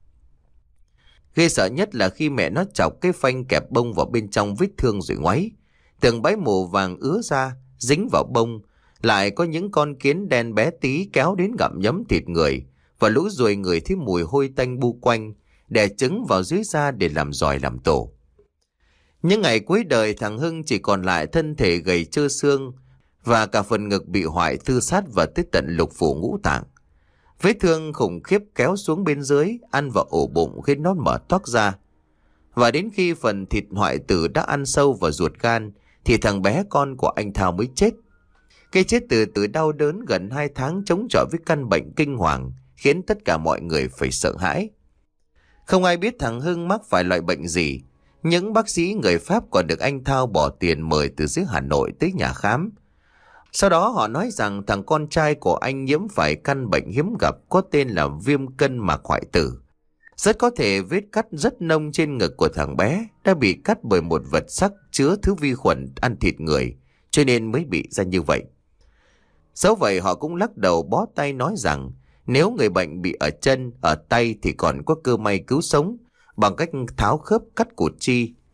Ghê sợ nhất là khi mẹ nó chọc cái phanh kẹp bông vào bên trong vết thương rồi ngoáy, từng bãi mù vàng ứa ra dính vào bông. Lại có những con kiến đen bé tí kéo đến gặm nhấm thịt người, và lũ ruồi người thấy mùi hôi tanh bu quanh, đẻ trứng vào dưới da để làm giòi làm tổ. Những ngày cuối đời, thằng Hưng chỉ còn lại thân thể gầy trơ xương, và cả phần ngực bị hoại thư sát và tới tận lục phủ ngũ tạng. Vết thương khủng khiếp kéo xuống bên dưới, ăn vào ổ bụng khiến nó mở toác ra. Và đến khi phần thịt hoại tử đã ăn sâu vào ruột gan, thì thằng bé con của anh Thao mới chết. Cái chết từ từ đau đớn gần hai tháng chống chọi với căn bệnh kinh hoàng, khiến tất cả mọi người phải sợ hãi. Không ai biết thằng Hưng mắc phải loại bệnh gì. Những bác sĩ người Pháp còn được anh Thao bỏ tiền mời từ dưới Hà Nội tới nhà khám. Sau đó họ nói rằng thằng con trai của anh nhiễm phải căn bệnh hiếm gặp có tên là viêm cân mạc hoại tử. Rất có thể vết cắt rất nông trên ngực của thằng bé đã bị cắt bởi một vật sắc chứa thứ vi khuẩn ăn thịt người, cho nên mới bị ra như vậy. Dẫu vậy họ cũng lắc đầu bó tay nói rằng nếu người bệnh bị ở chân, ở tay thì còn có cơ may cứu sống bằng cách tháo khớp cắt cụt chi.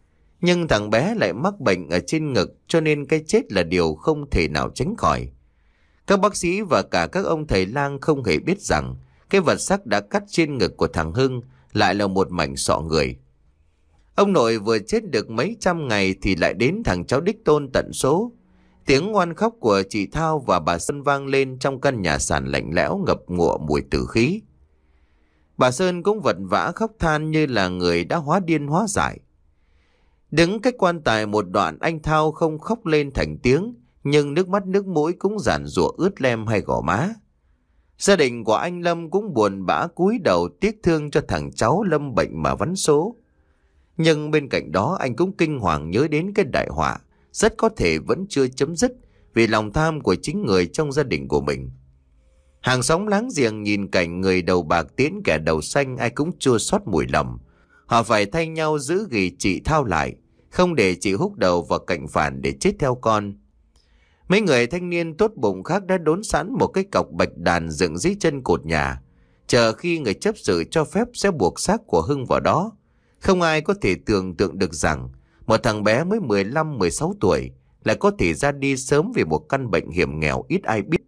Nhưng thằng bé lại mắc bệnh ở trên ngực, cho nên cái chết là điều không thể nào tránh khỏi. Các bác sĩ và cả các ông thầy lang không hề biết rằng cái vật sắc đã cắt trên ngực của thằng Hưng lại là một mảnh sọ người. Ông nội vừa chết được mấy trăm ngày thì lại đến thằng cháu đích tôn tận số. Tiếng oan khóc của chị Thao và bà Sơn vang lên trong căn nhà sàn lạnh lẽo ngập ngụa mùi tử khí. Bà Sơn cũng vật vã khóc than như là người đã hóa điên hóa dại. Đứng cách quan tài một đoạn, anh Thao không khóc lên thành tiếng, nhưng nước mắt nước mũi cũng giàn giụa ướt lem hai gò má. Gia đình của anh Lâm cũng buồn bã cúi đầu tiếc thương cho thằng cháu lâm bệnh mà vắn số. Nhưng bên cạnh đó anh cũng kinh hoàng nhớ đến cái đại họa rất có thể vẫn chưa chấm dứt vì lòng tham của chính người trong gia đình của mình. Hàng xóm láng giềng nhìn cảnh người đầu bạc tiến kẻ đầu xanh, ai cũng chua xót mùi lòng. Họ phải thay nhau giữ gìn chị Thao lại, không để chị húc đầu vào cạnh phản để chết theo con. Mấy người thanh niên tốt bụng khác đã đốn sẵn một cái cọc bạch đàn dựng dưới chân cột nhà, chờ khi người chấp sự cho phép sẽ buộc xác của Hưng vào đó. Không ai có thể tưởng tượng được rằng một thằng bé mới mười lăm mười sáu tuổi lại có thể ra đi sớm vì một căn bệnh hiểm nghèo ít ai biết.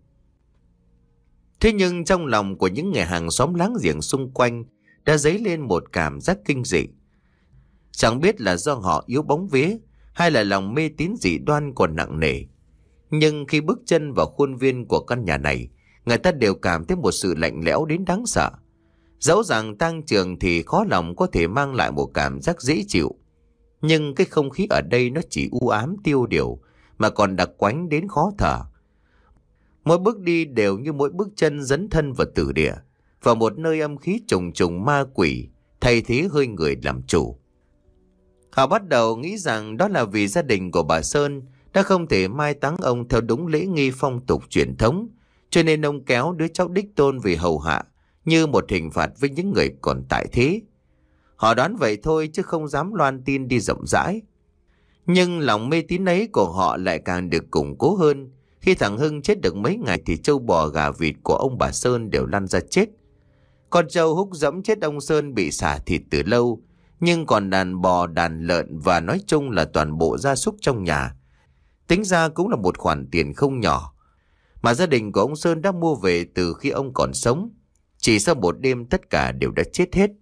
Thế nhưng trong lòng của những người hàng xóm láng giềng xung quanh đã dấy lên một cảm giác kinh dị. Chẳng biết là do họ yếu bóng vía hay là lòng mê tín dị đoan còn nặng nề. Nhưng khi bước chân vào khuôn viên của căn nhà này, người ta đều cảm thấy một sự lạnh lẽo đến đáng sợ. Dẫu rằng tang trường thì khó lòng có thể mang lại một cảm giác dễ chịu, nhưng cái không khí ở đây nó chỉ u ám tiêu điều mà còn đặc quánh đến khó thở. Mỗi bước đi đều như mỗi bước chân dấn thân vào tử địa, vào một nơi âm khí trùng trùng ma quỷ, thay thế hơi người làm chủ. Họ bắt đầu nghĩ rằng đó là vì gia đình của bà Sơn đã không thể mai táng ông theo đúng lễ nghi phong tục truyền thống, cho nên ông kéo đứa cháu đích tôn về hầu hạ như một hình phạt với những người còn tại thế. Họ đoán vậy thôi chứ không dám loan tin đi rộng rãi. Nhưng lòng mê tín ấy của họ lại càng được củng cố hơn. Khi thằng Hưng chết được mấy ngày thì trâu bò gà vịt của ông bà Sơn đều lăn ra chết. Con trâu húc dẫm chết ông Sơn bị xả thịt từ lâu, nhưng còn đàn bò, đàn lợn và nói chung là toàn bộ gia súc trong nhà, tính ra cũng là một khoản tiền không nhỏ mà gia đình của ông Sơn đã mua về từ khi ông còn sống. Chỉ sau một đêm tất cả đều đã chết hết.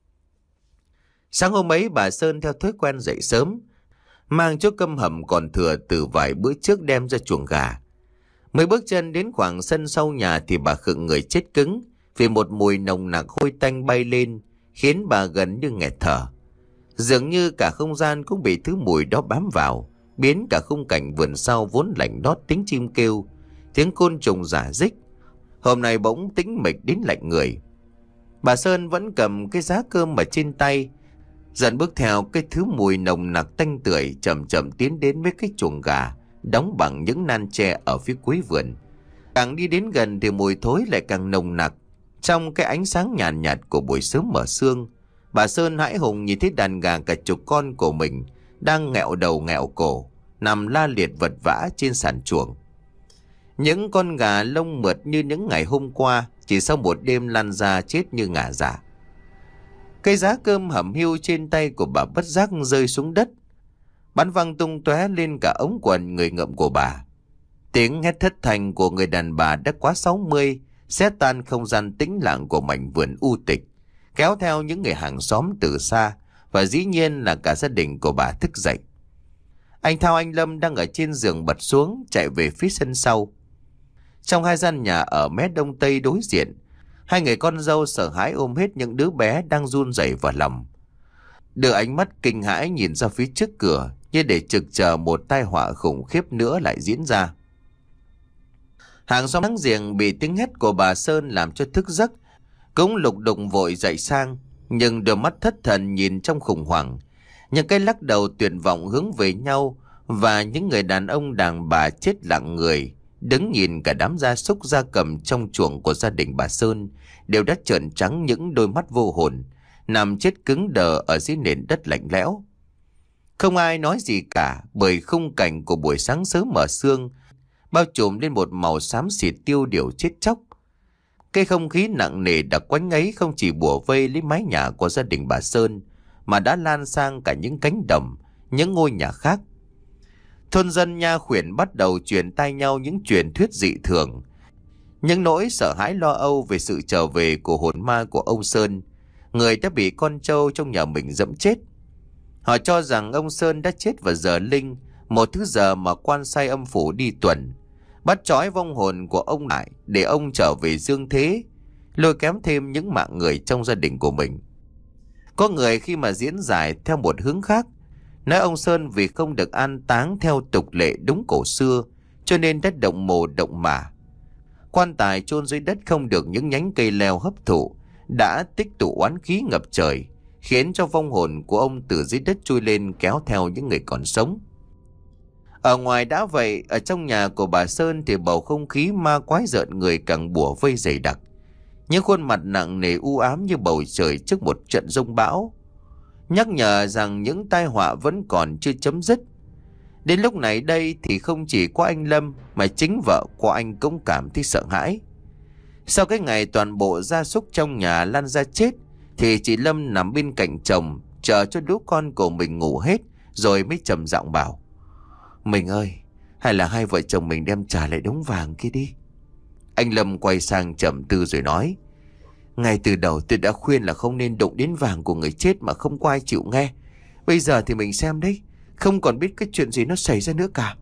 Sáng hôm ấy bà Sơn theo thói quen dậy sớm, mang chỗ cơm hầm còn thừa từ vài bữa trước đem ra chuồng gà. Mới bước chân đến khoảng sân sau nhà thì bà khựng người chết cứng vì một mùi nồng nặc hôi tanh bay lên, khiến bà gần như nghẹt thở. Dường như cả không gian cũng bị thứ mùi đó bám vào, biến cả khung cảnh vườn sau vốn lạnh lót tiếng chim kêu, tiếng côn trùng rả rích, hôm nay bỗng tĩnh mịch đến lạnh người. Bà Sơn vẫn cầm cái giá cơm ở trên tay, dần bước theo cái thứ mùi nồng nặc tanh tưởi, chậm chậm tiến đến với cái chuồng gà đóng bằng những nan tre ở phía cuối vườn. Càng đi đến gần thì mùi thối lại càng nồng nặc. Trong cái ánh sáng nhàn nhạt, nhạt của buổi sớm mở sương, bà Sơn hãi hùng nhìn thấy đàn gà cả chục con của mình đang nghẹo đầu nghẹo cổ, nằm la liệt vật vã trên sàn chuồng. Những con gà lông mượt như những ngày hôm qua chỉ sau một đêm lăn ra chết như ngả dạ. Cây giá cơm hẩm hiu trên tay của bà bất giác rơi xuống đất, bắn văng tung tóe lên cả ống quần người ngợm của bà. Tiếng hét thất thanh của người đàn bà đã quá sáu mươi xé tan không gian tĩnh lặng của mảnh vườn u tịch, kéo theo những người hàng xóm từ xa và dĩ nhiên là cả gia đình của bà thức dậy. Anh Thao, anh Lâm đang ở trên giường bật xuống chạy về phía sân sau. Trong hai gian nhà ở mé đông tây đối diện, hai người con dâu sợ hãi ôm hết những đứa bé đang run rẩy vào lòng, đưa ánh mắt kinh hãi nhìn ra phía trước cửa như để trực chờ một tai họa khủng khiếp nữa lại diễn ra. Hàng xóm láng giềng bị tiếng hét của bà Sơn làm cho thức giấc cũng lục đục vội dậy sang, nhưng đôi mắt thất thần nhìn trong khủng hoảng, những cái lắc đầu tuyệt vọng hướng về nhau, và những người đàn ông đàn bà chết lặng người đứng nhìn cả đám gia súc gia cầm trong chuồng của gia đình bà Sơn đều đã trợn trắng những đôi mắt vô hồn, nằm chết cứng đờ ở dưới nền đất lạnh lẽo. Không ai nói gì cả, bởi khung cảnh của buổi sáng sớm mở sương bao trùm lên một màu xám xịt tiêu điều chết chóc. Cái không khí nặng nề đặc quánh ấy không chỉ bủa vây lấy mái nhà của gia đình bà Sơn, mà đã lan sang cả những cánh đồng, những ngôi nhà khác. Thôn dân nha khuyển bắt đầu truyền tai nhau những truyền thuyết dị thường, những nỗi sợ hãi lo âu về sự trở về của hồn ma của ông Sơn, người đã bị con trâu trong nhà mình dẫm chết. Họ cho rằng ông Sơn đã chết vào giờ linh, một thứ giờ mà quan sai âm phủ đi tuần, bắt trói vong hồn của ông lại để ông trở về dương thế, lôi kéo thêm những mạng người trong gia đình của mình. Có người khi mà diễn giải theo một hướng khác, nói ông Sơn vì không được an táng theo tục lệ đúng cổ xưa, cho nên đã động mồ động mả. Quan tài chôn dưới đất không được những nhánh cây leo hấp thụ, đã tích tụ oán khí ngập trời, khiến cho vong hồn của ông từ dưới đất chui lên kéo theo những người còn sống. Ở ngoài đã vậy, ở trong nhà của bà Sơn thì bầu không khí ma quái rợn người càng bủa vây dày đặc. Những khuôn mặt nặng nề u ám như bầu trời trước một trận giông bão, nhắc nhở rằng những tai họa vẫn còn chưa chấm dứt. Đến lúc này đây thì không chỉ có anh Lâm mà chính vợ của anh cũng cảm thấy sợ hãi. Sau cái ngày toàn bộ gia súc trong nhà lăn ra chết, thì chị Lâm nằm bên cạnh chồng chờ cho đứa con của mình ngủ hết rồi mới trầm giọng bảo: "Mình ơi, hay là hai vợ chồng mình đem trả lại đống vàng kia đi." Anh Lâm quay sang trầm tư rồi nói: "Ngay từ đầu tôi đã khuyên là không nên đụng đến vàng của người chết mà không có ai chịu nghe. Bây giờ thì mình xem đấy, không còn biết cái chuyện gì nó xảy ra nữa cả."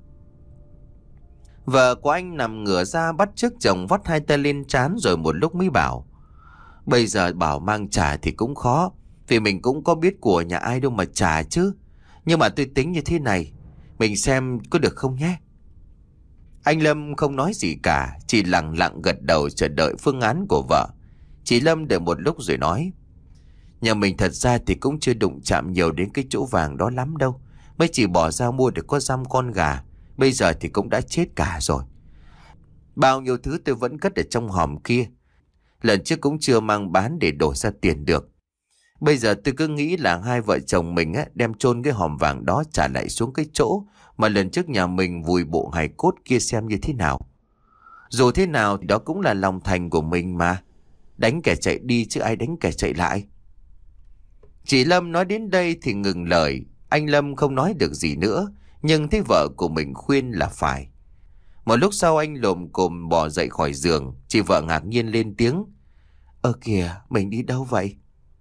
Vợ của anh nằm ngửa ra bắt chước chồng vắt hai tay lên trán rồi một lúc mới bảo: "Bây giờ bảo mang trả thì cũng khó, vì mình cũng có biết của nhà ai đâu mà trả chứ. Nhưng mà tôi tính như thế này, mình xem có được không nhé." Anh Lâm không nói gì cả, chỉ lặng lặng gật đầu chờ đợi phương án của vợ. Chị Lâm đợi một lúc rồi nói: "Nhà mình thật ra thì cũng chưa đụng chạm nhiều đến cái chỗ vàng đó lắm đâu, mới chỉ bỏ ra mua được có dăm con gà, bây giờ thì cũng đã chết cả rồi. Bao nhiêu thứ tôi vẫn cất ở trong hòm kia, lần trước cũng chưa mang bán để đổi ra tiền được. Bây giờ tôi cứ nghĩ là hai vợ chồng mình á, đem chôn cái hòm vàng đó trả lại xuống cái chỗ mà lần trước nhà mình vùi bộ hài cốt kia xem như thế nào. Dù thế nào thì đó cũng là lòng thành của mình mà. Đánh kẻ chạy đi chứ ai đánh kẻ chạy lại." Chị Lâm nói đến đây thì ngừng lời. Anh Lâm không nói được gì nữa, nhưng thấy vợ của mình khuyên là phải. Một lúc sau anh lồm cồm bò dậy khỏi giường. Chị vợ ngạc nhiên lên tiếng: "Ơ kìa, mình đi đâu vậy?"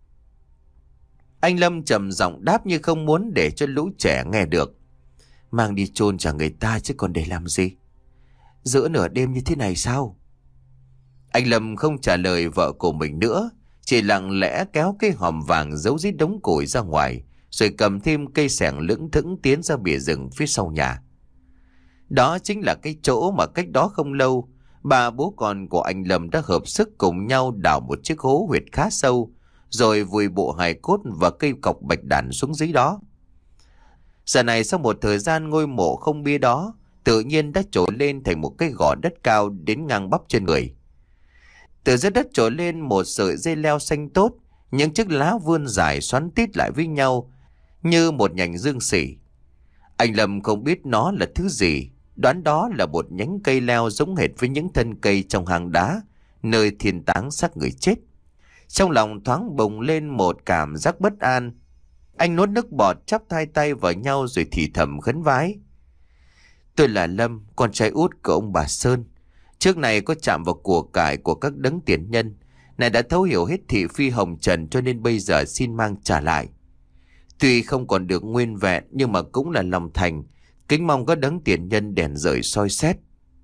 Anh Lâm trầm giọng đáp như không muốn để cho lũ trẻ nghe được: "Mang đi chôn trả người ta chứ còn để làm gì? Giữa nửa đêm như thế này sao?" Anh Lâm không trả lời vợ của mình nữa, chỉ lặng lẽ kéo cái hòm vàng giấu dưới đống củi ra ngoài, rồi cầm thêm cây xẻng lững thững tiến ra bìa rừng phía sau nhà. Đó chính là cái chỗ mà cách đó không lâu, bà bố con của anh Lâm đã hợp sức cùng nhau đào một chiếc hố huyệt khá sâu, rồi vùi bộ hài cốt và cây cọc bạch đàn xuống dưới đó. Giờ này sau một thời gian ngôi mộ không bia đó tự nhiên đã trổ lên thành một cái gò đất cao đến ngang bắp chân người. Từ dưới đất trồi lên một sợi dây leo xanh tốt, những chiếc lá vươn dài xoắn tít lại với nhau như một nhành dương xỉ. Anh Lâm không biết nó là thứ gì, đoán đó là một nhánh cây leo giống hệt với những thân cây trong hang đá nơi thiên táng xác người chết. Trong lòng thoáng bùng lên một cảm giác bất an. Anh nuốt nước bọt chắp hai tay vào nhau rồi thì thầm khấn vái: "Tôi là Lâm, con trai út của ông bà Sơn. Trước này có chạm vào của cải của các đấng tiền nhân, này đã thấu hiểu hết thị phi hồng trần, cho nên bây giờ xin mang trả lại. Tuy không còn được nguyên vẹn nhưng mà cũng là lòng thành, kính mong các đấng tiền nhân đèn rời soi xét."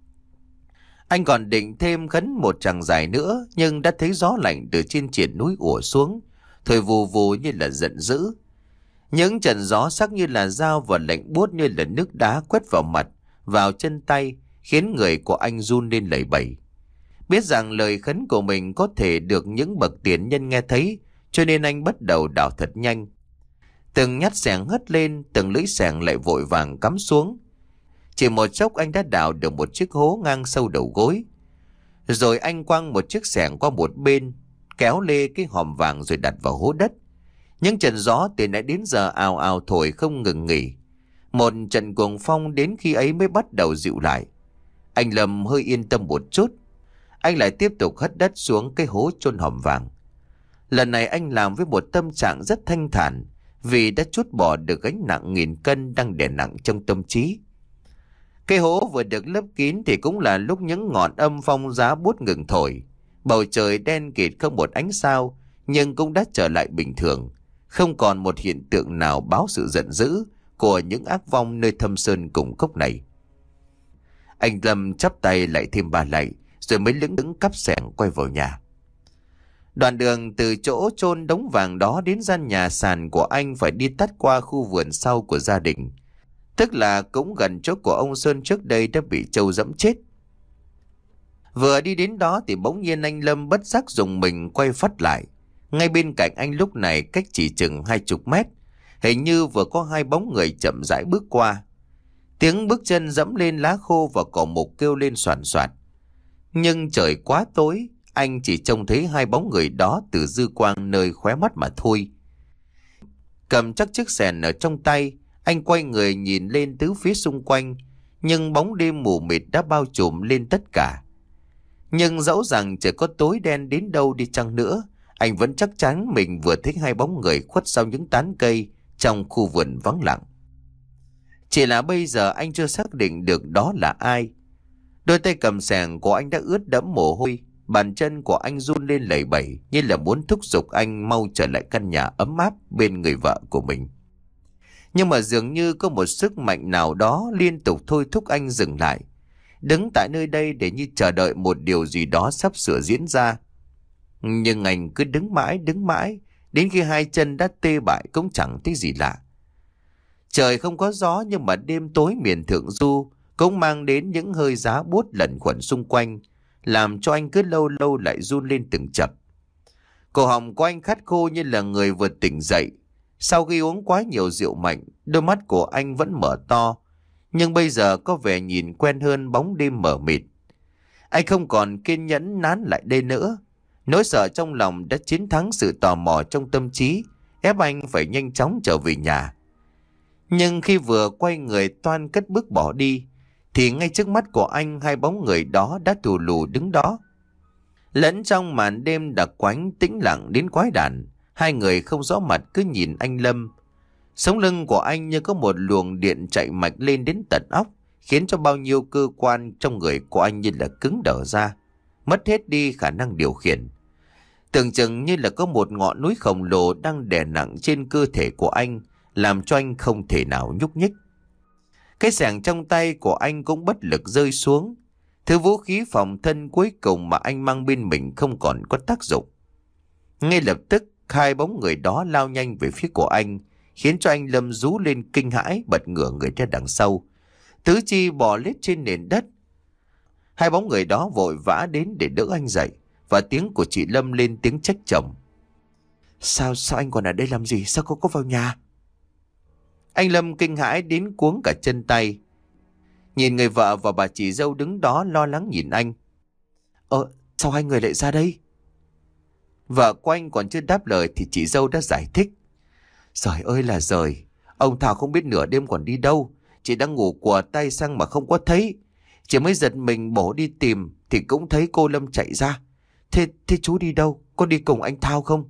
Anh còn định thêm khấn một tràng dài nữa, nhưng đã thấy gió lạnh từ trên triển núi ùa xuống, thổi vù vù như là giận dữ. Những trận gió sắc như là dao và lạnh buốt như là nước đá quét vào mặt, vào chân tay, khiến người của anh run lên lẩy bẩy. Biết rằng lời khấn của mình có thể được những bậc tiền nhân nghe thấy, cho nên anh bắt đầu đào thật nhanh. Từng nhát xẻng hất lên, từng lưỡi xẻng lại vội vàng cắm xuống. Chỉ một chốc anh đã đào được một chiếc hố ngang sâu đầu gối. Rồi anh quăng một chiếc xẻng qua một bên, kéo lê cái hòm vàng rồi đặt vào hố đất. Những trận gió từ nãy đến giờ ào ào thổi không ngừng nghỉ. Một trận cuồng phong đến khi ấy mới bắt đầu dịu lại. Anh Lâm hơi yên tâm một chút. Anh lại tiếp tục hất đất xuống cái hố chôn hòm vàng. Lần này anh làm với một tâm trạng rất thanh thản, vì đã trút bỏ được gánh nặng nghìn cân đang đè nặng trong tâm trí. Cây hố vừa được lấp kín thì cũng là lúc những ngọn âm phong giá buốt ngừng thổi. Bầu trời đen kịt không một ánh sao, nhưng cũng đã trở lại bình thường. Không còn một hiện tượng nào báo sự giận dữ của những ác vong nơi thâm sơn cùng cốc này. Anh Lâm chắp tay lại thêm ba lạy, rồi mới lững thững cắp xẻng quay vào nhà. Đoạn đường từ chỗ chôn đống vàng đó đến gian nhà sàn của anh phải đi tắt qua khu vườn sau của gia đình. Tức là cũng gần chỗ của ông Sơn trước đây đã bị trâu dẫm chết. Vừa đi đến đó thì bỗng nhiên anh Lâm bất giác dùng mình quay phắt lại. Ngay bên cạnh anh lúc này cách chỉ chừng hai chục mét, hình như vừa có hai bóng người chậm rãi bước qua. Tiếng bước chân dẫm lên lá khô và cỏ mục kêu lên soàn soạt. Nhưng trời quá tối, anh chỉ trông thấy hai bóng người đó từ dư quang nơi khóe mắt mà thôi. Cầm chắc chiếc xèn ở trong tay, anh quay người nhìn lên tứ phía xung quanh, nhưng bóng đêm mù mịt đã bao trùm lên tất cả. Nhưng dẫu rằng trời có tối đen đến đâu đi chăng nữa, anh vẫn chắc chắn mình vừa thấy hai bóng người khuất sau những tán cây trong khu vườn vắng lặng. Chỉ là bây giờ anh chưa xác định được đó là ai. Đôi tay cầm xẻng của anh đã ướt đẫm mồ hôi, bàn chân của anh run lên lẩy bẩy như là muốn thúc giục anh mau trở lại căn nhà ấm áp bên người vợ của mình. Nhưng mà dường như có một sức mạnh nào đó liên tục thôi thúc anh dừng lại, đứng tại nơi đây để như chờ đợi một điều gì đó sắp sửa diễn ra. Nhưng anh cứ đứng mãi đứng mãi, đến khi hai chân đã tê bại cũng chẳng thấy gì lạ. Trời không có gió, nhưng mà đêm tối miền Thượng Du cũng mang đến những hơi giá buốt lẩn khuẩn xung quanh, làm cho anh cứ lâu lâu lại run lên từng chập. Cổ họng của anh khát khô như là người vừa tỉnh dậy. Sau khi uống quá nhiều rượu mạnh, đôi mắt của anh vẫn mở to, nhưng bây giờ có vẻ nhìn quen hơn bóng đêm mờ mịt. Anh không còn kiên nhẫn nán lại đây nữa. Nỗi sợ trong lòng đã chiến thắng sự tò mò trong tâm trí, ép anh phải nhanh chóng trở về nhà. Nhưng khi vừa quay người toan cất bước bỏ đi, thì ngay trước mắt của anh hai bóng người đó đã thù lù đứng đó. Lẫn trong màn đêm đặc quánh tĩnh lặng đến quái đản, hai người không rõ mặt cứ nhìn anh Lâm. Sống lưng của anh như có một luồng điện chạy mạch lên đến tận óc, khiến cho bao nhiêu cơ quan trong người của anh như là cứng đờ ra, mất hết đi khả năng điều khiển. Tưởng chừng như là có một ngọn núi khổng lồ đang đè nặng trên cơ thể của anh, làm cho anh không thể nào nhúc nhích. Cái xẻng trong tay của anh cũng bất lực rơi xuống. Thứ vũ khí phòng thân cuối cùng mà anh mang bên mình không còn có tác dụng. Ngay lập tức hai bóng người đó lao nhanh về phía của anh, khiến cho anh Lâm rú lên kinh hãi, bật ngửa người ra đằng sau, tứ chi bò lết trên nền đất. Hai bóng người đó vội vã đến để đỡ anh dậy, và tiếng của chị Lâm lên tiếng trách chồng. Sao, sao anh còn ở đây làm gì? Sao cô có vào nhà? Anh Lâm kinh hãi đến cuống cả chân tay, nhìn người vợ và bà chị dâu đứng đó lo lắng nhìn anh. Ờ, sao hai người lại ra đây? Vợ của anh còn chưa đáp lời thì chị dâu đã giải thích. Trời ơi là trời, ông Thảo không biết nửa đêm còn đi đâu. Chị đang ngủ quờ tay sang mà không có thấy. Chị mới giật mình bổ đi tìm thì cũng thấy cô Lâm chạy ra. Thế, thế chú đi đâu? Có đi cùng anh Thao không?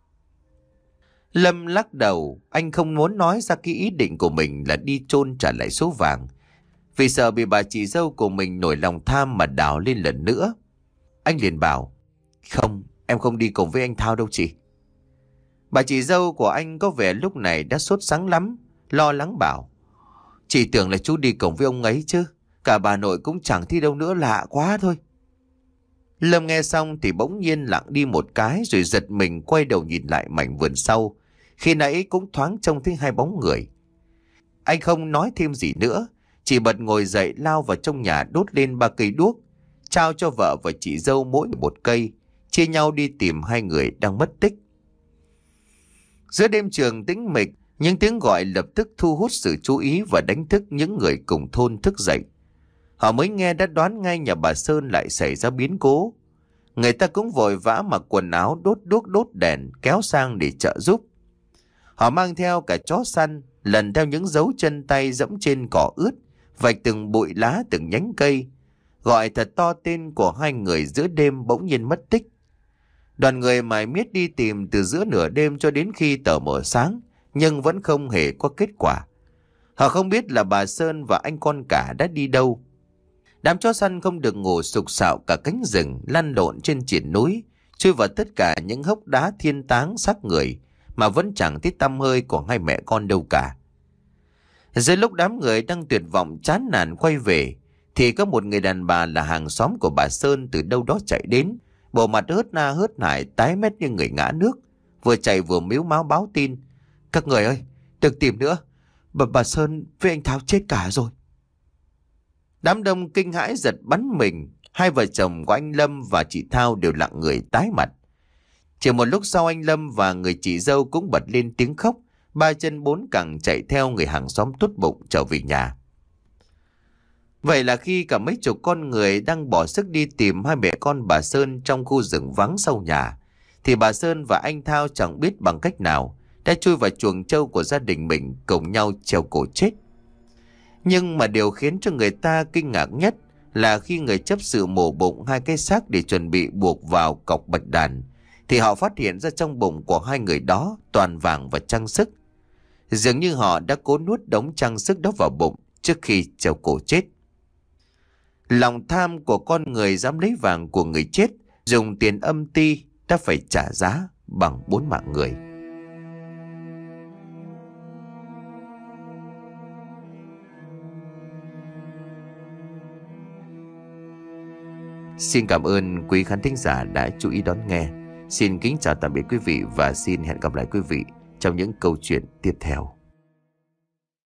Lâm lắc đầu, anh không muốn nói ra cái ý định của mình là đi chôn trả lại số vàng, vì sợ bị bà chị dâu của mình nổi lòng tham mà đào lên lần nữa. Anh liền bảo, không, em không đi cùng với anh Thao đâu chị. Bà chị dâu của anh có vẻ lúc này đã sốt sắng lắm, lo lắng bảo, chị tưởng là chú đi cùng với ông ấy chứ, cả bà nội cũng chẳng thi đâu nữa, lạ quá thôi. Lâm nghe xong thì bỗng nhiên lặng đi một cái, rồi giật mình quay đầu nhìn lại mảnh vườn sau. Khi nãy cũng thoáng trông thấy hai bóng người. Anh không nói thêm gì nữa, chỉ bật ngồi dậy lao vào trong nhà đốt lên ba cây đuốc, trao cho vợ và chị dâu mỗi một cây, chia nhau đi tìm hai người đang mất tích. Giữa đêm trường tĩnh mịch, những tiếng gọi lập tức thu hút sự chú ý và đánh thức những người cùng thôn thức dậy. Họ mới nghe đã đoán ngay nhà bà Sơn lại xảy ra biến cố. Người ta cũng vội vã mặc quần áo, đốt đuốc đốt đèn, kéo sang để trợ giúp. Họ mang theo cả chó săn, lần theo những dấu chân tay dẫm trên cỏ ướt, vạch từng bụi lá từng nhánh cây, gọi thật to tên của hai người giữa đêm bỗng nhiên mất tích. Đoàn người mải miết đi tìm từ giữa nửa đêm cho đến khi tờ mờ sáng, nhưng vẫn không hề có kết quả. Họ không biết là bà Sơn và anh con cả đã đi đâu. Đám chó săn không được ngủ sục sạo cả cánh rừng, lăn lộn trên triển núi, chui vào tất cả những hốc đá thiên táng xác người, mà vẫn chẳng thấy tăm hơi của hai mẹ con đâu cả. Dưới lúc đám người đang tuyệt vọng chán nản quay về, thì có một người đàn bà là hàng xóm của bà Sơn từ đâu đó chạy đến, bộ mặt hớt na hớt hải, tái mét như người ngã nước, vừa chạy vừa mếu máo báo tin: "Các người ơi, đừng tìm nữa, bà, bà Sơn với anh Tháo chết cả rồi." Đám đông kinh hãi giật bắn mình. Hai vợ chồng của anh Lâm và chị Thao đều lặng người tái mặt. Chỉ một lúc sau, anh Lâm và người chị dâu cũng bật lên tiếng khóc, ba chân bốn cẳng chạy theo người hàng xóm tốt bụng trở về nhà. Vậy là khi cả mấy chục con người đang bỏ sức đi tìm hai mẹ con bà Sơn trong khu rừng vắng sau nhà, thì bà Sơn và anh Thao chẳng biết bằng cách nào đã chui vào chuồng trâu của gia đình mình, cùng nhau treo cổ chết. Nhưng mà điều khiến cho người ta kinh ngạc nhất là khi người chấp sự mổ bụng hai cái xác để chuẩn bị buộc vào cọc bạch đàn, thì họ phát hiện ra trong bụng của hai người đó toàn vàng và trang sức. Dường như họ đã cố nuốt đống trang sức đó vào bụng trước khi treo cổ chết. Lòng tham của con người dám lấy vàng của người chết, dùng tiền âm ty, đã phải trả giá bằng bốn mạng người. Xin cảm ơn quý khán thính giả đã chú ý đón nghe. Xin kính chào tạm biệt quý vị và xin hẹn gặp lại quý vị trong những câu chuyện tiếp theo.